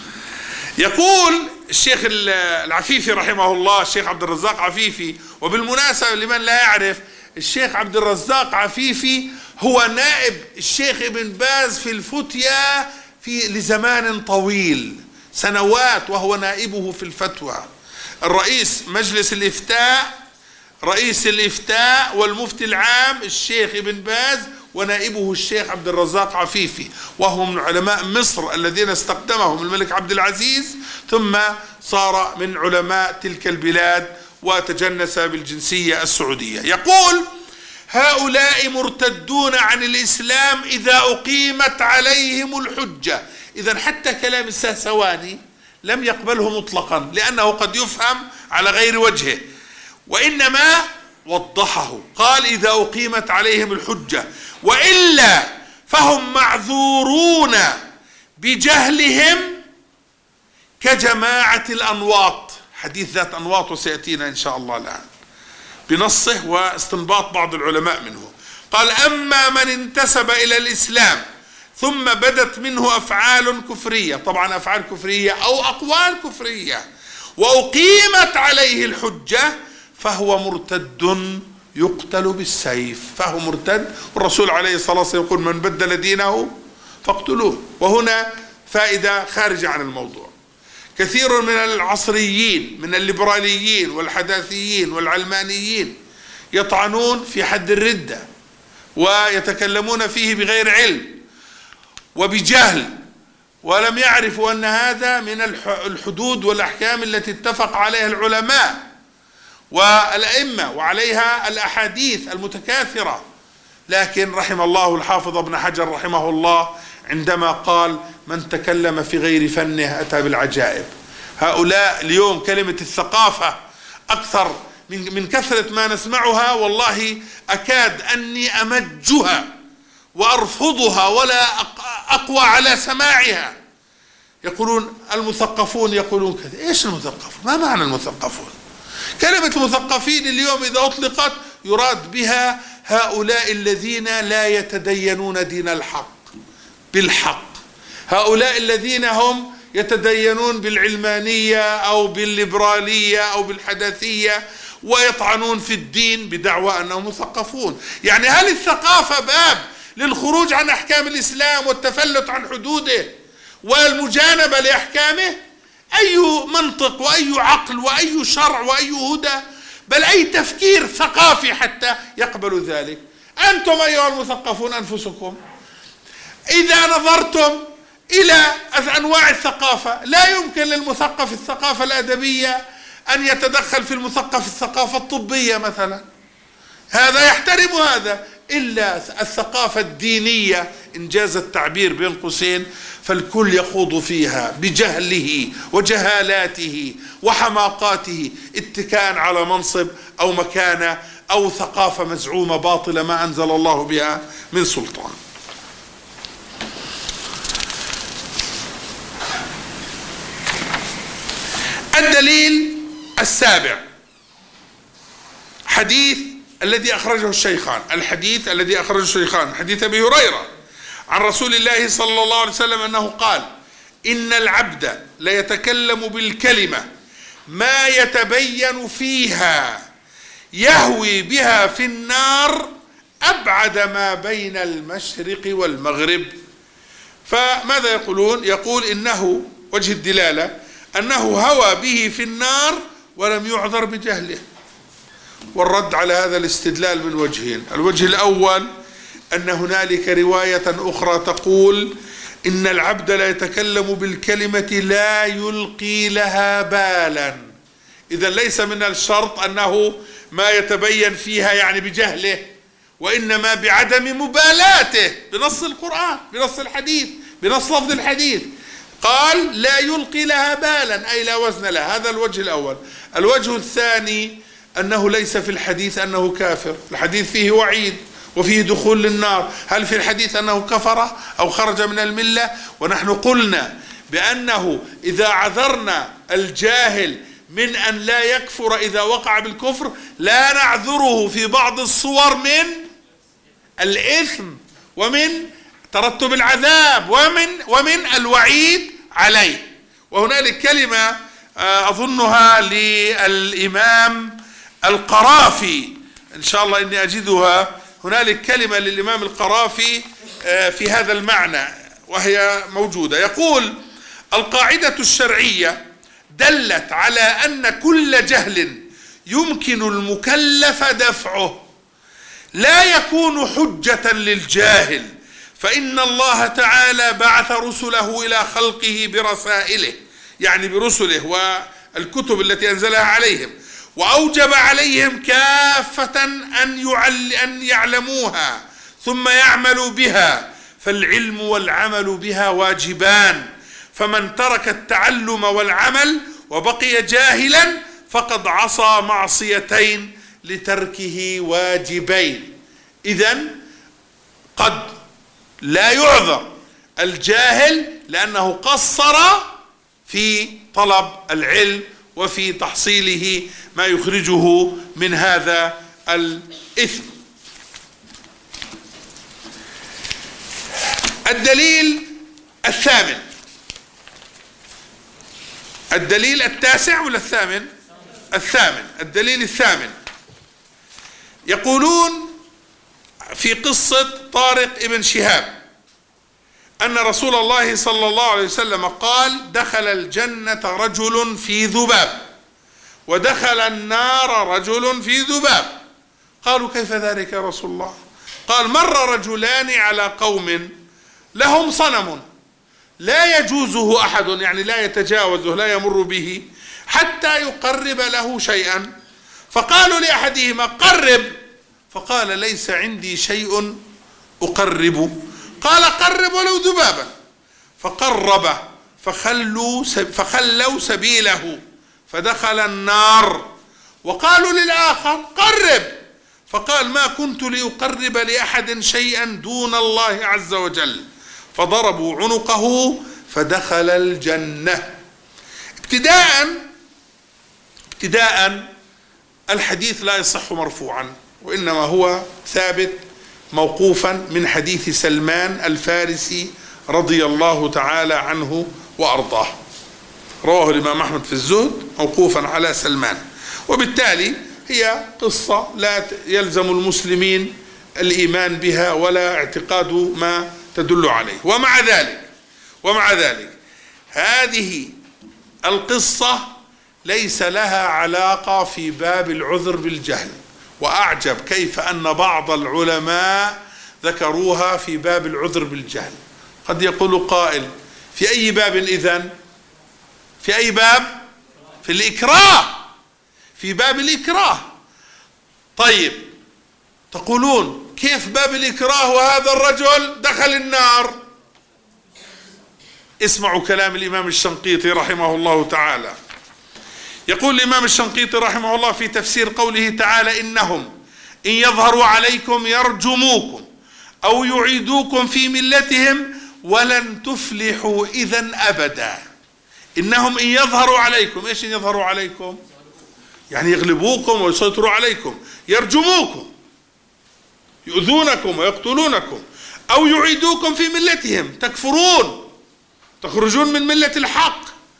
يقول الشيخ العفيفي رحمه الله، الشيخ عبد الرزاق عفيفي، وبالمناسبة لمن لا يعرف، الشيخ عبد الرزاق عفيفي هو نائب الشيخ ابن باز في الفتيا في لزمان طويل، سنوات وهو نائبه في الفتوى. الرئيس مجلس الإفتاء، رئيس الإفتاء والمفتي العام الشيخ ابن باز، ونائبه الشيخ عبد الرزاق عفيفي، وهو من علماء مصر الذين استخدمهم الملك عبد العزيز، ثم صار من علماء تلك البلاد وتجنس بالجنسية السعودية. يقول: هؤلاء مرتدون عن الإسلام إذا أقيمت عليهم الحجة. إذن حتى كلام السهسواني لم يقبله مطلقا، لأنه قد يفهم على غير وجهه، وإنما وضحه، قال: إذا أقيمت عليهم الحجة، وإلا فهم معذورون بجهلهم كجماعة الأنواط. حديث ذات أنواط وسيأتينا إن شاء الله الآن بنصه واستنباط بعض العلماء منه. قال: أما من انتسب إلى الإسلام ثم بدت منه أفعال كفرية، طبعا أفعال كفرية أو أقوال كفرية، وأقيمت عليه الحجة، فهو مرتد يقتل بالسيف، فهو مرتد. والرسول عليه الصلاة والسلام يقول: من بدل دينه فاقتلوه. وهنا فائدة خارجة عن الموضوع. كثير من العصريين من الليبراليين والحداثيين والعلمانيين يطعنون في حد الردة ويتكلمون فيه بغير علم وبجهل، ولم يعرفوا أن هذا من الحدود والأحكام التي اتفق عليها العلماء والأئمة وعليها الأحاديث المتكاثرة. لكن رحم الله الحافظ ابن حجر رحمه الله عندما قال: من تكلم في غير فنه أتى بالعجائب. هؤلاء اليوم كلمة الثقافة أكثر من من كثرة ما نسمعها، والله أكاد أني أمجها وأرفضها ولا أقوى على سماعها. يقولون المثقفون يقولون كذا. إيش المثقفون؟ ما معنى المثقفون؟ كلمة المثقفين اليوم إذا أطلقت يراد بها هؤلاء الذين لا يتدينون دين الحق بالحق، هؤلاء الذين هم يتدينون بالعلمانية أو بالليبرالية أو بالحداثية ويطعنون في الدين بدعوى أنهم مثقفون. يعني هل الثقافة باب للخروج عن أحكام الإسلام والتفلت عن حدوده والمجانبة لأحكامه؟ أي منطق وأي عقل وأي شرع وأي هدى، بل أي تفكير ثقافي حتى يقبل ذلك؟ أنتم أيها المثقفون أنفسكم إذا نظرتم إلى أنواع الثقافة. لا يمكن للمثقف الثقافة الأدبية أن يتدخل في المثقف الثقافة الطبية مثلا، هذا يحترم هذا. إلا الثقافة الدينية إنجاز التعبير بين قوسين فالكل يخوض فيها بجهله وجهالاته وحماقاته اتكاء على منصب أو مكانة أو ثقافة مزعومة باطلة ما أنزل الله بها من سلطان. الدليل السابع حديث الذي أخرجه الشيخان، الحديث الذي أخرجه الشيخان حديث أبي هريرة عن رسول الله صلى الله عليه وسلم أنه قال: إن العبد ليتكلم بالكلمة ما يتبين فيها يهوي بها في النار أبعد ما بين المشرق والمغرب. فماذا يقولون؟ يقول إنه وجه الدلالة أنه هوى به في النار ولم يعذر بجهله. والرد على هذا الاستدلال من وجهين: الوجه الأول أن هنالك رواية أخرى تقول إن العبد لا يتكلم بالكلمة لا يلقي لها بالا. إذا ليس من الشرط أنه ما يتبين فيها يعني بجهله، وإنما بعدم مبالاته بنص القرآن بنص الحديث بنص لفظ الحديث. قال لا يلقي لها بالا أي لا وزن لها. هذا الوجه الأول. الوجه الثاني أنه ليس في الحديث أنه كافر، الحديث فيه وعيد وفيه دخول للنار. هل في الحديث أنه كفر أو خرج من الملة؟ ونحن قلنا بأنه إذا عذرنا الجاهل من أن لا يكفر إذا وقع بالكفر لا نعذره في بعض الصور من الإثم ومن ترتب العذاب ومن ومن الوعيد عليه. وهنالك كلمة أظنها للإمام القرافي، إن شاء الله إني أجدها، هنالك كلمة للإمام القرافي في هذا المعنى وهي موجودة. يقول: القاعدة الشرعية دلت على أن كل جهل يمكن المكلف دفعه لا يكون حجة للجاهل، فإن الله تعالى بعث رسله إلى خلقه برسائله يعني برسله والكتب التي أنزلها عليهم، وأوجب عليهم كافة أن أن يعلموها ثم يعملوا بها، فالعلم والعمل بها واجبان، فمن ترك التعلم والعمل وبقي جاهلا فقد عصى معصيتين لتركه واجبين. إذن قد لا يعذر الجاهل لأنه قصر في طلب العلم وفي تحصيله ما يخرجه من هذا الإثم. الدليل الثامن، الدليل التاسع ولا الثامن؟ الثامن. الدليل الثامن يقولون في قصة طارق ابن شهاب أن رسول الله صلى الله عليه وسلم قال: دخل الجنة رجل في ذباب ودخل النار رجل في ذباب. قالوا: كيف ذلك يا رسول الله؟ قال: مر رجلان على قوم لهم صنم لا يجوزه أحد يعني لا يتجاوزه لا يمر به حتى يقرب له شيئا، فقالوا لأحدهما: قرب، فقال: ليس عندي شيء أقرب. قال: قرب ولو ذبابا، فقرب فخلوا فخلوا سبيله فدخل النار. وقالوا للآخر: قرب، فقال: ما كنت لأقرب لأحد شيئا دون الله عز وجل، فضربوا عنقه فدخل الجنة. ابتداء ابتداء الحديث لا يصح مرفوعا، وإنما هو ثابت موقوفا من حديث سلمان الفارسي رضي الله تعالى عنه وأرضاه، رواه الإمام أحمد في الزهد موقوفا على سلمان، وبالتالي هي قصة لا يلزم المسلمين الإيمان بها ولا اعتقاد ما تدل عليه. ومع ذلك ومع ذلك هذه القصة ليس لها علاقة في باب العذر بالجهل، وأعجب كيف أن بعض العلماء ذكروها في باب العذر بالجهل. قد يقول قائل: في أي باب إذن؟ في أي باب؟ في الإكراه، في باب الإكراه. طيب تقولون كيف باب الإكراه وهذا الرجل دخل النار؟ اسمعوا كلام الإمام الشنقيطي رحمه الله تعالى. يقول الإمام الشنقيطي رحمه الله في تفسير قوله تعالى: إنهم إن يظهروا عليكم يرجموكم أو يعيدوكم في ملتهم ولن تفلحوا إذا أبدا. إنهم إن يظهروا عليكم، إيش إن يظهروا عليكم؟ يعني يغلبوكم ويسيطروا عليكم، يرجموكم، يؤذونكم ويقتلونكم، أو يعيدوكم في ملتهم، تكفرون، تخرجون من ملة الحق.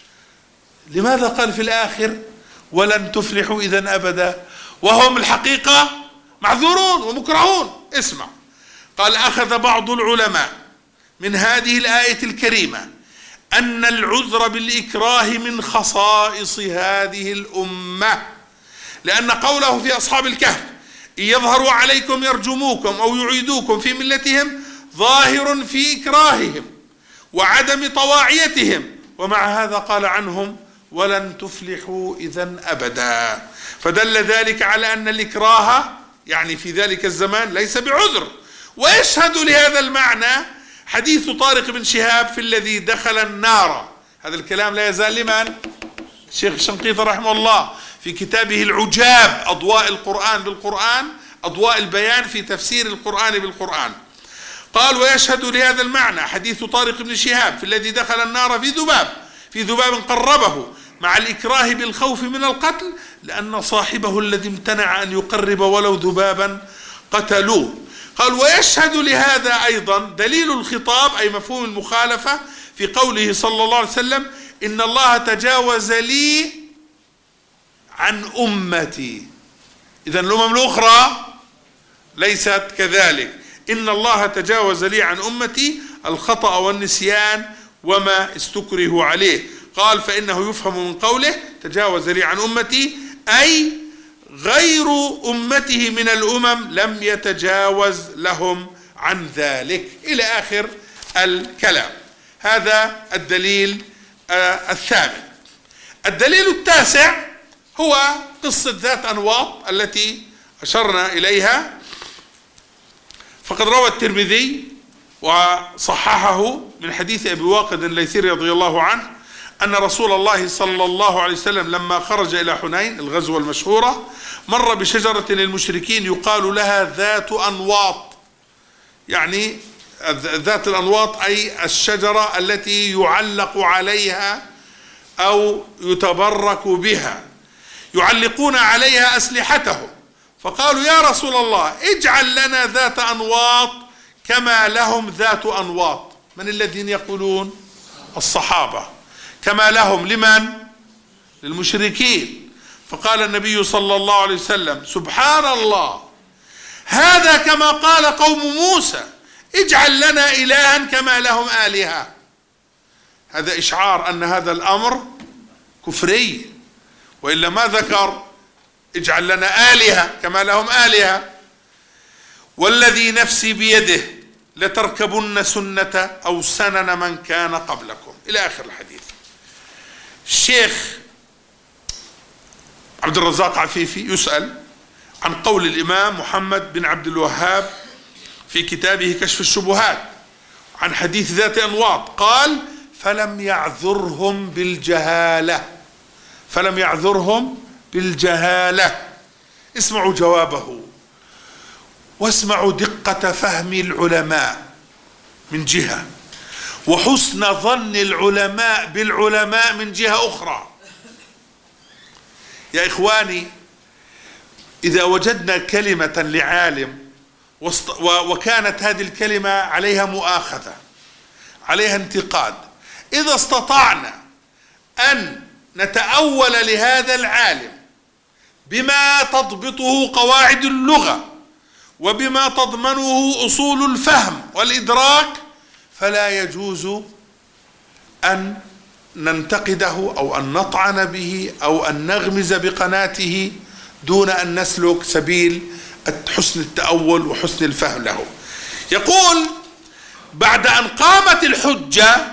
لماذا قال في الآخر ولن تفلحوا إذا أبدا وهم الحقيقة معذورون ومكرهون؟ اسمع، قال: أخذ بعض العلماء من هذه الآية الكريمة أن العذر بالإكراه من خصائص هذه الأمة، لأن قوله في أصحاب الكهف: إن يظهروا عليكم يرجموكم أو يعيدوكم في ملتهم، ظاهر في إكراههم وعدم طواعيتهم، ومع هذا قال عنهم: ولن تفلحوا إذا أبدا. فدل ذلك على أن الإكراه يعني في ذلك الزمان ليس بعذر. ويشهد لهذا المعنى حديث طارق بن شهاب في الذي دخل النار. هذا الكلام لا يزال لمن؟ الشيخ الشنقيطي رحمه الله في كتابه العجاب، أضواء القرآن بالقرآن، أضواء البيان في تفسير القرآن بالقرآن. قال: ويشهد لهذا المعنى حديث طارق بن شهاب في الذي دخل النار في ذباب في ذباب قربه مع الإكراه بالخوف من القتل، لأن صاحبه الذي امتنع أن يقرب ولو ذبابا قتلوه. قال: ويشهد لهذا أيضا دليل الخطاب أي مفهوم المخالفة في قوله صلى الله عليه وسلم: إن الله تجاوز لي عن أمتي. إذن الأمم الأخرى ليست كذلك. إن الله تجاوز لي عن أمتي الخطأ والنسيان وما استكرهوا عليه. قال: فإنه يفهم من قوله تجاوز لي عن أمتي أي غير أمته من الأمم لم يتجاوز لهم عن ذلك، إلى آخر الكلام. هذا الدليل الثامن. الدليل التاسع هو قصة ذات أنواط التي أشرنا إليها. فقد روى الترمذي وصححه من حديث أبي واقد الليثي رضي الله عنه أن رسول الله صلى الله عليه وسلم لما خرج إلى حنين الغزوة المشهورة مر بشجرة للمشركين يقال لها ذات أنواط، يعني ذات الأنواط أي الشجرة التي يعلق عليها أو يتبرك بها، يعلقون عليها أسلحتهم. فقالوا: يا رسول الله اجعل لنا ذات أنواط كما لهم ذات أنواط. من الذين يقولون؟ الصحابة. كما لهم لمن؟ للمشركين. فقال النبي صلى الله عليه وسلم: سبحان الله، هذا كما قال قوم موسى: اجعل لنا إلها كما لهم آلهة. هذا إشعار أن هذا الأمر كفري، وإلا ما ذكر اجعل لنا آلهة كما لهم آلهة. والذي نفسي بيده لتركبن سنة أو سنن من كان قبلكم، إلى آخر الحديث. الشيخ عبد الرزاق عفيفي يسأل عن قول الإمام محمد بن عبد الوهاب في كتابه كشف الشبهات عن حديث ذات أنواط، قال: فلم يعذرهم بالجهالة، فلم يعذرهم بالجهالة. اسمعوا جوابه واسمعوا دقة فهم العلماء من جهة، وحسن ظن العلماء بالعلماء من جهة أخرى. يا إخواني، إذا وجدنا كلمة لعالم وكانت هذه الكلمة عليها مؤاخذة، عليها انتقاد، إذا استطعنا أن نتأول لهذا العالم بما تضبطه قواعد اللغة وبما تضمنه أصول الفهم والإدراك، فلا يجوز أن ننتقده أو أن نطعن به أو أن نغمز بقناته دون أن نسلك سبيل حسن التأول وحسن الفهم له. يقول: بعد أن قامت الحجة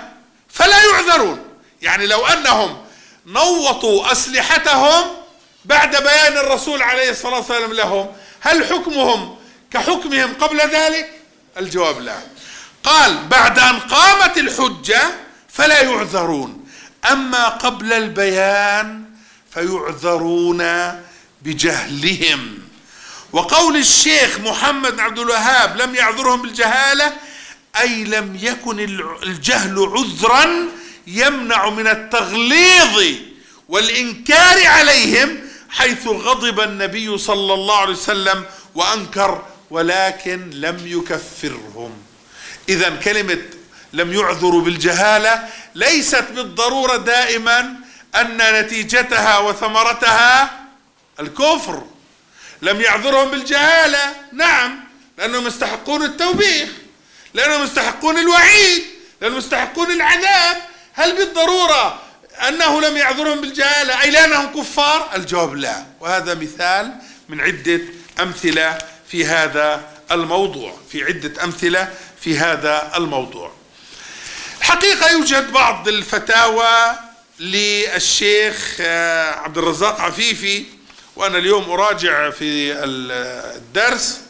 فلا يعذرون. يعني لو أنهم نوطوا أسلحتهم بعد بيان الرسول عليه الصلاة والسلام لهم، هل حكمهم كحكمهم قبل ذلك؟ الجواب لا. قال بعد أن قامت الحجة فلا يعذرون، أما قبل البيان فيعذرون بجهلهم. وقول الشيخ محمد بن عبد الوهاب لم يعذرهم بالجهالة، أي لم يكن الجهل عذرا يمنع من التغليظ والإنكار عليهم، حيث غضب النبي صلى الله عليه وسلم وأنكر ولكن لم يكفرهم. إذا كلمة لم يعذروا بالجهالة ليست بالضرورة دائما أن نتيجتها وثمرتها الكفر. لم يعذرهم بالجهالة، نعم، لأنهم يستحقون التوبيخ، لأنهم يستحقون الوعيد، لأنهم يستحقون العذاب. هل بالضرورة أنه لم يعذرهم بالجهالة أي لأنهم كفار؟ الجواب لا. وهذا مثال من عدة أمثلة في هذا الموضوع، في عدة أمثلة في هذا الموضوع. الحقيقة يوجد بعض الفتاوى للشيخ عبد الرزاق عفيفي، وأنا اليوم أراجع في الدرس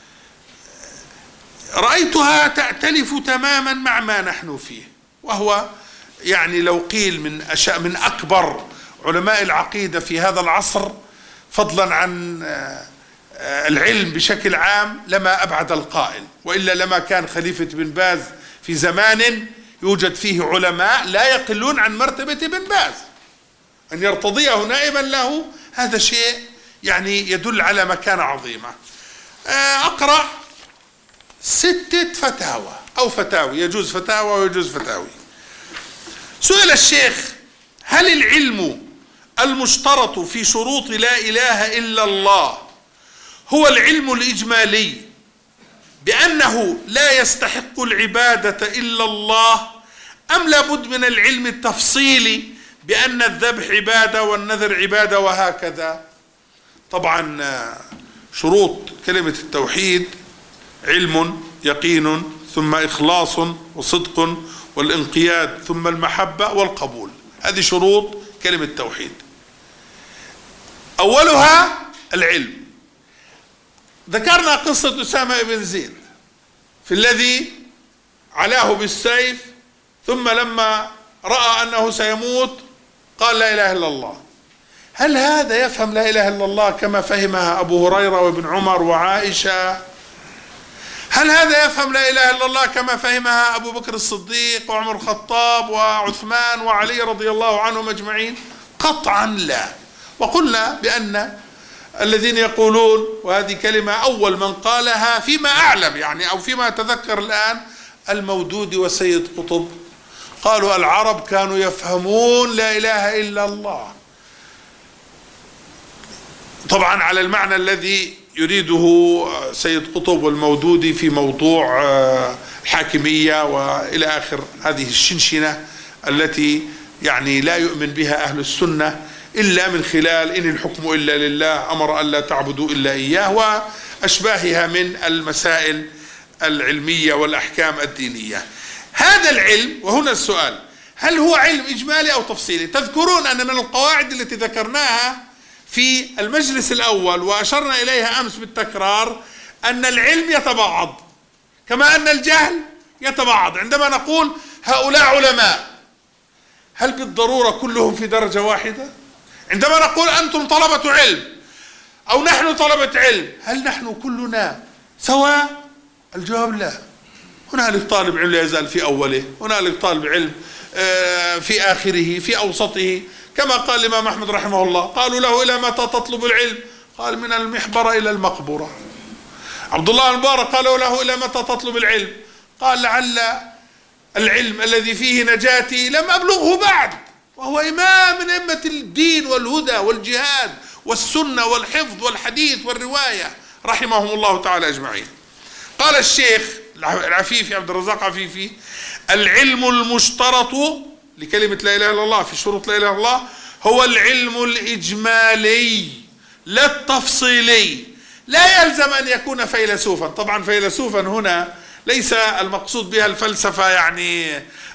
رأيتها تأتلف تماما مع ما نحن فيه، وهو يعني لو قيل من أشياء من أكبر علماء العقيدة في هذا العصر فضلا عن العلم بشكل عام لما أبعد القائل، وإلا لما كان خليفة بن باز في زمان يوجد فيه علماء لا يقلون عن مرتبة بن باز، أن يرتضيه نائبا له هذا شيء يعني يدل على مكانة عظيمة. أقرأ ستة فتاوى أو فتاوي، يجوز فتاوى ويجوز فتاوي. سئل الشيخ: هل العلم المشترط في شروط لا إله إلا الله هو العلم الإجمالي بأنه لا يستحق العبادة إلا الله، أم لابد من العلم التفصيلي بأن الذبح عبادة والنذر عبادة وهكذا؟ طبعا شروط كلمة التوحيد علم، يقين، ثم إخلاص وصدق والانقياد، ثم المحبة والقبول. هذه شروط كلمة التوحيد. أولها العلم. ذكرنا قصة أسامة بن زيد في الذي علاه بالسيف، ثم لما رأى أنه سيموت قال لا إله إلا الله. هل هذا يفهم لا إله إلا الله كما فهمها أبو هريرة وابن عمر وعائشة؟ هل هذا يفهم لا إله إلا الله كما فهمها أبو بكر الصديق وعمر الخطاب وعثمان وعلي رضي الله عنهم أجمعين؟ قطعا لا. وقلنا بأن الذين يقولون، وهذه كلمة أول من قالها فيما أعلم يعني أو فيما أتذكر الآن، المودودي وسيد قطب، قالوا العرب كانوا يفهمون لا إله إلا الله، طبعا على المعنى الذي يريده سيد قطب والمودودي في موضوع الحاكمية وإلى آخر هذه الشنشنة التي يعني لا يؤمن بها أهل السنة إلا من خلال إن الحكم إلا لله، أمر ألا تعبدوا إلا إياه، وأشباهها من المسائل العلمية والأحكام الدينية. هذا العلم، وهنا السؤال: هل هو علم إجمالي أو تفصيلي؟ تذكرون أن من القواعد التي ذكرناها في المجلس الأول وأشرنا إليها أمس بالتكرار أن العلم يتبعض كما أن الجهل يتبعض. عندما نقول هؤلاء علماء، هل بالضرورة كلهم في درجة واحدة؟ عندما نقول أنتم طلبة علم أو نحن طلبة علم، هل نحن كلنا سواء؟ الجواب لا. هنالك طالب علم لا يزال في أوله، هنالك طالب علم في آخره، في أوسطه، كما قال الإمام أحمد رحمه الله: قالوا له إلى متى تطلب العلم؟ قال: من المحبرة إلى المقبرة. عبد الله المبارك قالوا له: إلى متى تطلب العلم؟ قال: لعل العلم الذي فيه نجاتي لم أبلغه بعد، وهو إمام من أئمة الدين والهدى والجهاد والسنة والحفظ والحديث والرواية رحمهم الله تعالى أجمعين. قال الشيخ العفيفي عبد الرزاق عفيفي: العلم المشترط لكلمة لا إله إلا الله في شروط لا إله إلا الله هو العلم الإجمالي لا التفصيلي، لا يلزم أن يكون فيلسوفا. طبعا فيلسوفا هنا ليس المقصود بها الفلسفة يعني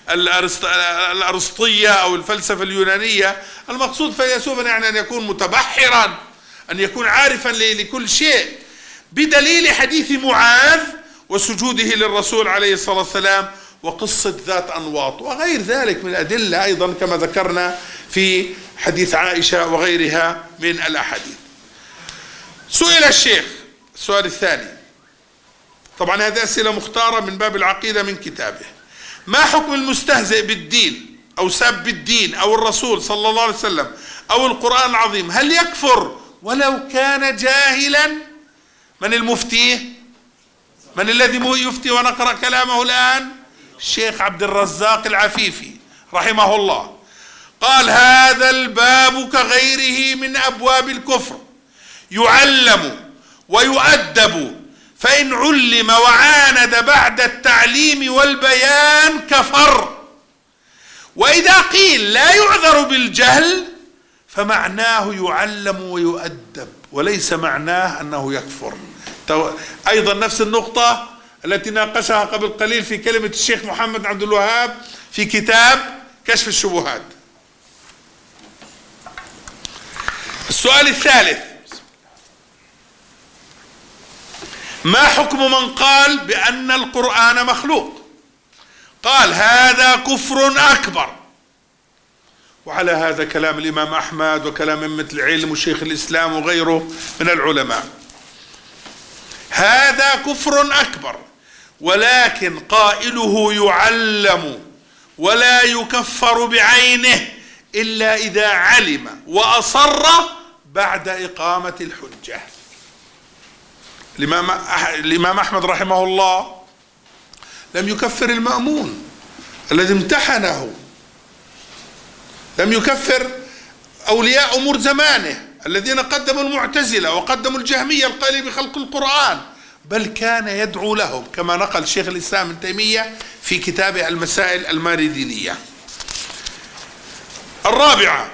الأرسطية أو الفلسفة اليونانية. المقصود فيلسوفا يعني أن يكون متبحرا، أن يكون عارفا لكل شيء، بدليل حديث معاذ وسجوده للرسول عليه الصلاة والسلام وقصة ذات أنواط وغير ذلك من الأدلة أيضا كما ذكرنا في حديث عائشة وغيرها من الأحاديث. سئل الشيخ السؤال الثاني، طبعا هذه أسئلة مختارة من باب العقيدة من كتابه: ما حكم المستهزئ بالدين أو سب الدين أو الرسول صلى الله عليه وسلم أو القرآن العظيم؟ هل يكفر ولو كان جاهلا؟ من المفتي؟ من الذي يفتي ونقرأ كلامه الآن؟ الشيخ عبد الرزاق العفيفي رحمه الله قال: هذا الباب كغيره من أبواب الكفر يعلم ويؤدب، فإن علم وعاند بعد التعليم والبيان كفر. وإذا قيل لا يعذر بالجهل فمعناه يعلم ويؤدب وليس معناه أنه يكفر. أيضا نفس النقطة التي ناقشها قبل قليل في كلمة الشيخ محمد عبد الوهاب في كتاب كشف الشبهات. السؤال الثالث: ما حكم من قال بأن القرآن مخلوق؟ قال: هذا كفر أكبر. وعلى هذا كلام الإمام أحمد وكلام أئمة العلم وشيخ الإسلام وغيره من العلماء. هذا كفر أكبر، ولكن قائله يعلم ولا يكفر بعينه إلا إذا علم وأصر بعد إقامة الحجة. الإمام الإمام أحمد رحمه الله لم يكفر المأمون الذي امتحنه، لم يكفر أولياء أمور زمانه الذين قدموا المعتزلة وقدموا الجهمية القائلين بخلق القرآن، بل كان يدعو لهم كما نقل شيخ الإسلام ابن تيمية في كتابه المسائل الماردينية. الرابعة،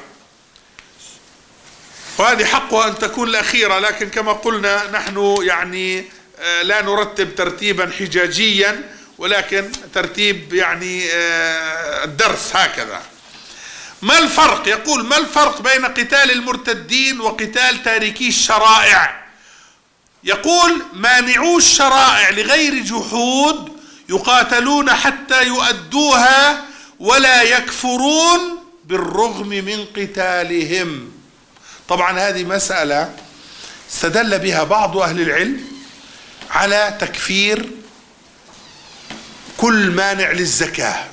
وهذه حقها أن تكون الأخيرة، لكن كما قلنا نحن يعني لا نرتب ترتيبا حجاجيا ولكن ترتيب يعني الدرس هكذا. ما الفرق؟ يقول: ما الفرق بين قتال المرتدين وقتال تاركي الشرائع؟ يقول: مانعو الشرائع لغير جحود يقاتلون حتى يؤدوها ولا يكفرون بالرغم من قتالهم. طبعا هذه مسألة استدل بها بعض أهل العلم على تكفير كل مانع للزكاة،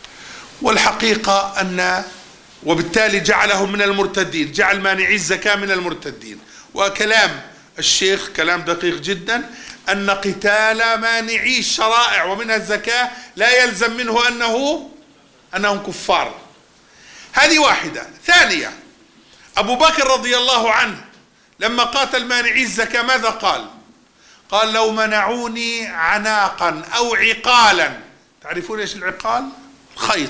والحقيقة أن وبالتالي جعلهم من المرتدين، جعل مانعي الزكاة من المرتدين. وكلام الشيخ كلام دقيق جدا، أن قتال مانعي الشرائع ومنها الزكاة لا يلزم منه أنه أنهم كفار. هذه واحدة. ثانية، أبو بكر رضي الله عنه لما قاتل مانعي الزكاة ماذا قال؟ قال: لو منعوني عناقا أو عقالا. تعرفون إيش العقال؟ خيط.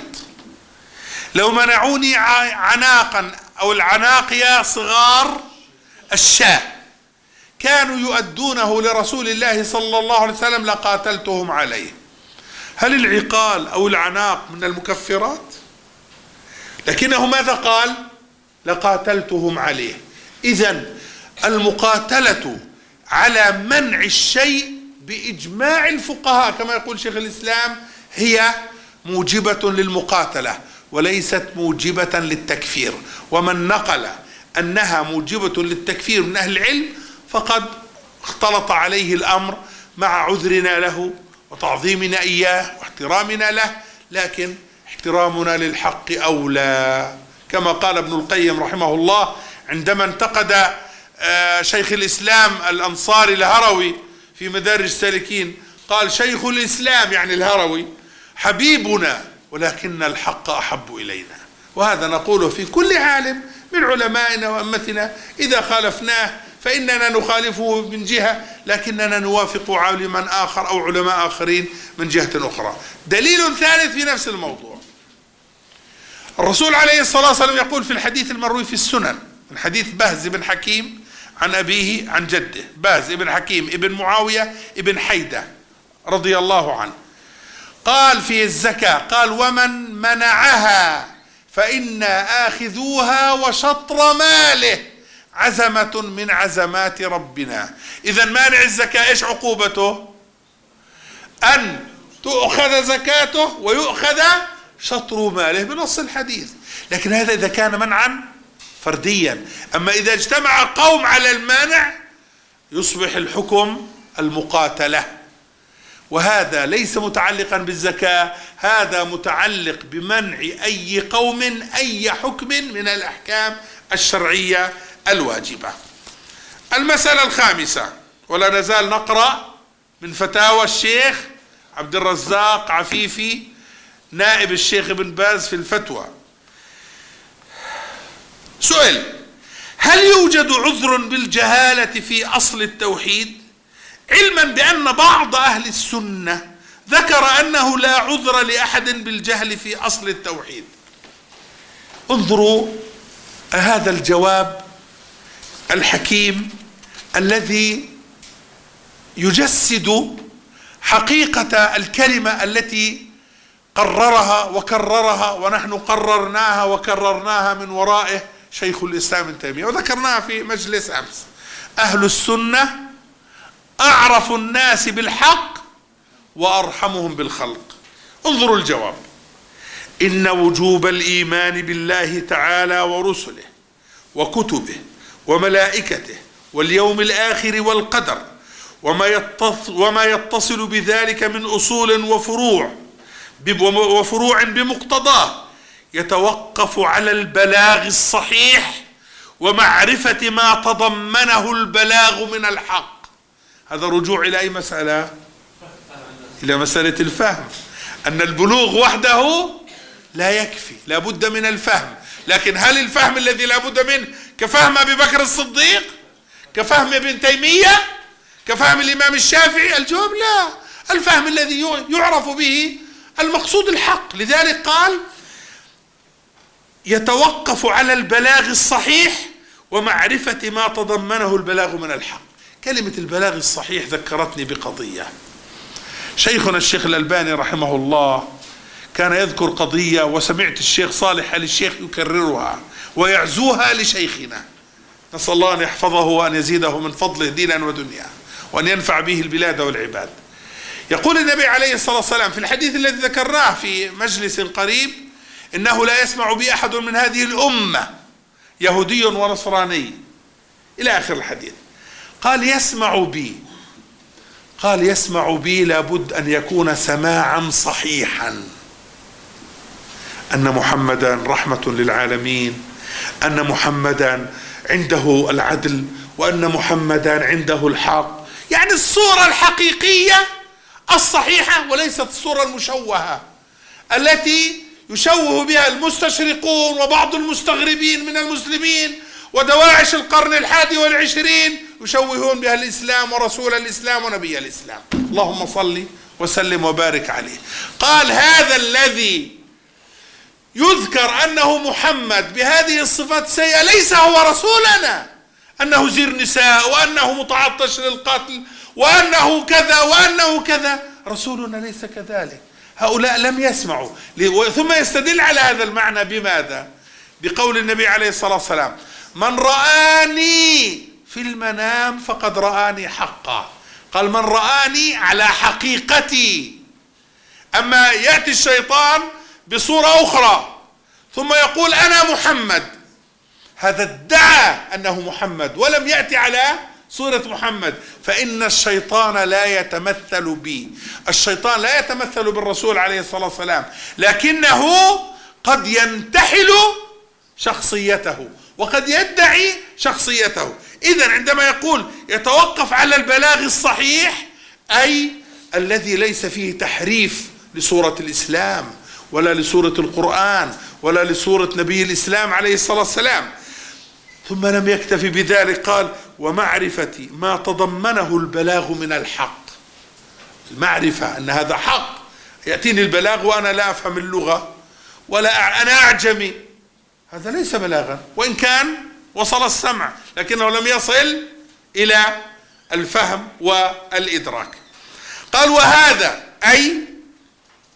لو منعوني عناقا أو العناق يا صغار الشاة كانوا يؤدونه لرسول الله صلى الله عليه وسلم لقاتلتهم عليه. هل العقال أو العناق من المكفرات؟ لكنه ماذا قال؟ لقاتلتهم عليه. إذن المقاتلة على منع الشيء بإجماع الفقهاء كما يقول شيخ الإسلام هي موجبة للمقاتلة وليست موجبة للتكفير. ومن نقل أنها موجبة للتكفير من أهل العلم فقد اختلط عليه الأمر مع عذرنا له وتعظيمنا إياه واحترامنا له، لكن احترامنا للحق أولى. كما قال ابن القيم رحمه الله عندما انتقد شيخ الإسلام الأنصاري الهروي في مدارج السالكين، قال: شيخ الإسلام يعني الهروي حبيبنا ولكن الحق أحب إلينا. وهذا نقوله في كل عالم من علمائنا وأمتنا، إذا خالفناه فإننا نخالفه من جهة لكننا نوافق عالما آخر أو علماء آخرين من جهة أخرى. دليل ثالث في نفس الموضوع، الرسول عليه الصلاة والسلام يقول في الحديث المروي في السنن من حديث بهز بن حكيم عن أبيه عن جده، بهز بن حكيم ابن معاوية ابن حيدة رضي الله عنه، قال في الزكاة قال ومن منعها فإنا آخذوها وشطر ماله عزمة من عزمات ربنا. إذا مانع الزكاة إيش عقوبته؟ أن تؤخذ زكاته ويؤخذ شطر ماله بنص الحديث. لكن هذا إذا كان منعا فرديا. أما إذا اجتمع قوم على المانع يصبح الحكم المقاتلة، وهذا ليس متعلقا بالزكاة، هذا متعلق بمنع أي قوم أي حكم من الأحكام الشرعية الواجبة. المسألة الخامسة، ولا نزال نقرأ من فتاوى الشيخ عبد الرزاق عفيفي نائب الشيخ ابن باز في الفتوى. سؤال: هل يوجد عذر بالجهالة في أصل التوحيد؟ علما بأن بعض أهل السنة ذكر أنه لا عذر لأحد بالجهل في أصل التوحيد. انظروا هذا الجواب الحكيم الذي يجسد حقيقة الكلمة التي قررها وكررها ونحن قررناها وكررناها من ورائه شيخ الإسلام ابن تيمية، وذكرناها في مجلس أمس: أهل السنة أعرف الناس بالحق وأرحمهم بالخلق. انظروا الجواب: إن وجوب الإيمان بالله تعالى ورسله وكتبه وملائكته واليوم الآخر والقدر وما يتصل بذلك من أصول وفروع وفروع بمقتضاه يتوقف على البلاغ الصحيح ومعرفة ما تضمنه البلاغ من الحق. هذا رجوع إلى أي مسألة؟ إلى مسألة الفهم، أن البلوغ وحده لا يكفي، لا بد من الفهم. لكن هل الفهم الذي لا بد منه كفهم أبي بكر الصديق، كفهم ابن تيمية، كفهم الإمام الشافعي؟ الجواب لا، الفهم الذي يعرف به المقصود الحق. لذلك قال يتوقف على البلاغ الصحيح ومعرفة ما تضمنه البلاغ من الحق. كلمة البلاغ الصحيح ذكرتني بقضية. شيخنا الشيخ الألباني رحمه الله كان يذكر قضية، وسمعت الشيخ صالح آل الشيخ يكررها ويعزوها لشيخنا، نسأل الله أن يحفظه وأن يزيده من فضله دينا ودنيا وأن ينفع به البلاد والعباد. يقول النبي عليه الصلاة والسلام في الحديث الذي ذكرناه في مجلس قريب: إنه لا يسمع بي أحد من هذه الأمة يهودي ونصراني، إلى آخر الحديث. قال يسمع بي، قال يسمع بي لابد أن يكون سماعا صحيحا، أن محمدا رحمة للعالمين، أن محمدا عنده العدل، وأن محمدا عنده الحق، يعني الصورة الحقيقية الصحيحة، وليست الصورة المشوهة التي يشوه بها المستشرقون وبعض المستغربين من المسلمين ودواعش القرن الحادي والعشرين، يشوهون بها الإسلام ورسول الإسلام ونبي الإسلام، اللهم صل وسلم وبارك عليه. قال هذا الذي يذكر أنه محمد بهذه الصفات السيئة ليس هو رسولنا، أنه زير نساء، وأنه متعطش للقتل، وأنه كذا وأنه كذا. رسولنا ليس كذلك. هؤلاء لم يسمعوا. ثم يستدل على هذا المعنى بماذا؟ بقول النبي عليه الصلاة والسلام: من رآني في المنام فقد رآني حقا. قال من رآني على حقيقتي. أما يأتي الشيطان بصورة أخرى ثم يقول أنا محمد، هذا ادعى أنه محمد ولم يأتي على صورة محمد، فإن الشيطان لا يتمثل بي. الشيطان لا يتمثل بالرسول عليه الصلاة والسلام، لكنه قد ينتحل شخصيته وقد يدعي شخصيته. إذن عندما يقول يتوقف على البلاغ الصحيح، أي الذي ليس فيه تحريف لصورة الإسلام ولا لصورة القرآن ولا لصورة نبي الإسلام عليه الصلاة والسلام. ثم لم يكتفي بذلك، قال ومعرفة ما تضمنه البلاغ من الحق. المعرفة أن هذا حق، يأتيني البلاغ وأنا لا أفهم اللغة ولا أنا أعجمي، هذا ليس بلاغا، وإن كان وصل السمع لكنه لم يصل إلى الفهم والإدراك. قال وهذا أي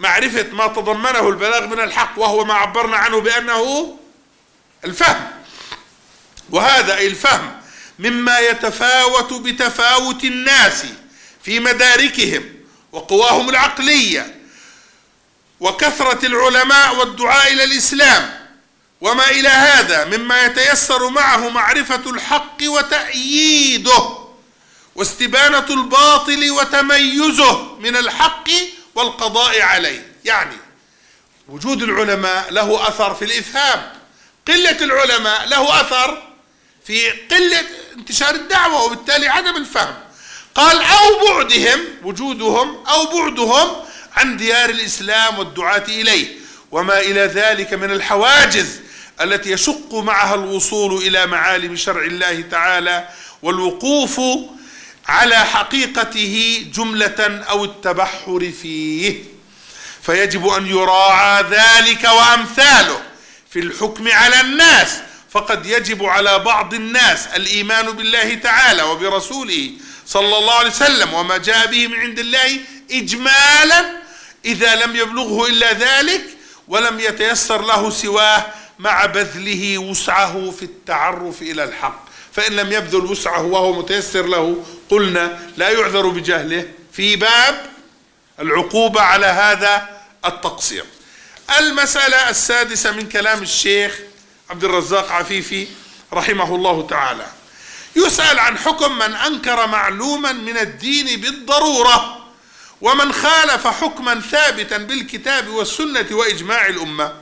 معرفة ما تضمنه البلاغ من الحق، وهو ما عبرنا عنه بأنه الفهم، وهذا أي الفهم مما يتفاوت بتفاوت الناس في مداركهم وقواهم العقلية وكثرة العلماء والدعاء إلى الإسلام وما إلى هذا، مما يتيسر معه معرفة الحق وتأييده واستبانة الباطل وتميزه من الحق والقضاء عليه. يعني وجود العلماء له أثر في الإفهام، قلة العلماء له أثر في قلة انتشار الدعوة وبالتالي عدم الفهم. قال أو بعدهم، وجودهم أو بعدهم عن ديار الإسلام والدعاة إليه وما إلى ذلك من الحواجز التي يشق معها الوصول إلى معالم شرع الله تعالى والوقوف على حقيقته جملة أو التبحر فيه، فيجب أن يراعى ذلك وأمثاله في الحكم على الناس. فقد يجب على بعض الناس الإيمان بالله تعالى وبرسوله صلى الله عليه وسلم وما جاء به من عند الله إجمالا إذا لم يبلغه إلا ذلك ولم يتيسر له سواه، مع بذله وسعه في التعرف إلى الحق. فإن لم يبذل وسعه وهو متيسر له قلنا لا يعذر بجهله في باب العقوبة على هذا التقصير. المسألة السادسة من كلام الشيخ عبد الرزاق عفيفي رحمه الله تعالى، يسأل عن حكم من أنكر معلوما من الدين بالضرورة ومن خالف حكما ثابتا بالكتاب والسنة وإجماع الأمة.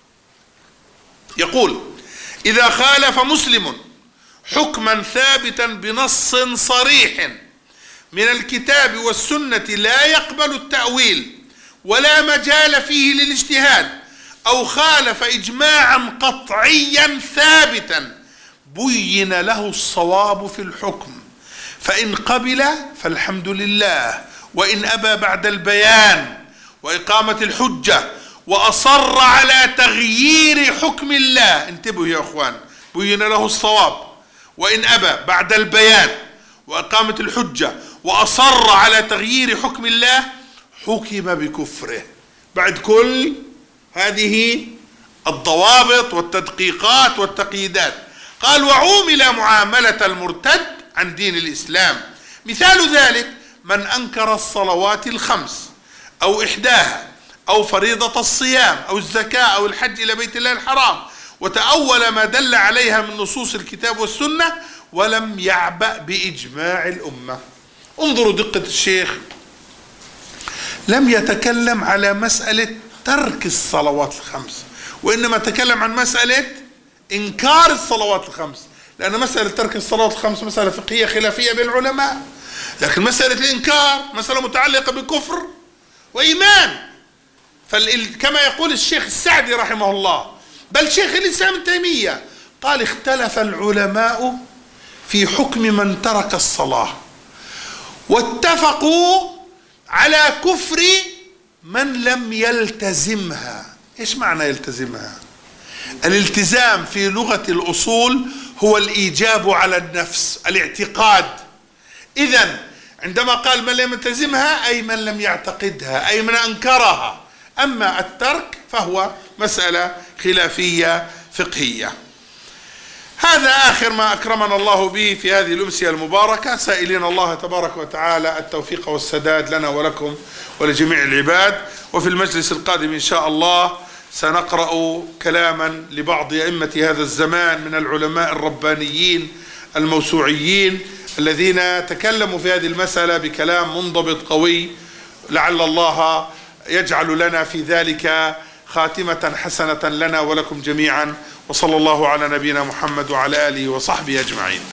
يقول: إذا خالف مسلم حكما ثابتا بنص صريح من الكتاب والسنة لا يقبل التأويل ولا مجال فيه للاجتهاد، أو خالف إجماعا قطعيا ثابتا، بين له الصواب في الحكم، فإن قبل فالحمد لله، وإن أبى بعد البيان وإقامة الحجة وأصر على تغيير حكم الله، انتبهوا يا أخوان، بين له الصواب، وإن أبى بعد البيان وإقامة الحجة وأصر على تغيير حكم الله حكم بكفره بعد كل هذه الضوابط والتدقيقات والتقييدات. قال: وعومل معاملة المرتد عن دين الإسلام. مثال ذلك من أنكر الصلوات الخمس أو إحداها أو فريضة الصيام أو الزكاة أو الحج إلى بيت الله الحرام وتأول ما دل عليها من نصوص الكتاب والسنة ولم يعبأ بإجماع الأمة. انظروا دقة الشيخ، لم يتكلم على مسألة ترك الصلوات الخمس، وإنما تكلم عن مسألة إنكار الصلوات الخمس، لأن مسألة ترك الصلوات الخمس مسألة فقهية خلافية بين العلماء، لكن مسألة الإنكار مسألة متعلقة بكفر وإيمان. فكما يقول الشيخ السعدي رحمه الله، بل شيخ الإسلام ابن تيمية قال: اختلف العلماء في حكم من ترك الصلاة واتفقوا على كفر من لم يلتزمها. ايش معنى يلتزمها؟ الالتزام في لغة الأصول هو الإيجاب على النفس، الاعتقاد. إذن عندما قال من لم يلتزمها أي من لم يعتقدها، أي من أنكرها. أما الترك فهو مسألة خلافية فقهية. هذا آخر ما أكرمنا الله به في هذه الأمسية المباركة، سائلين الله تبارك وتعالى التوفيق والسداد لنا ولكم ولجميع العباد. وفي المجلس القادم إن شاء الله سنقرأ كلاما لبعض أئمة هذا الزمان من العلماء الربانيين الموسوعيين الذين تكلموا في هذه المسألة بكلام منضبط قوي، لعل الله يجعل لنا في ذلك خاتمة حسنة لنا ولكم جميعا. وصلى الله على نبينا محمد وعلى آله وصحبه أجمعين.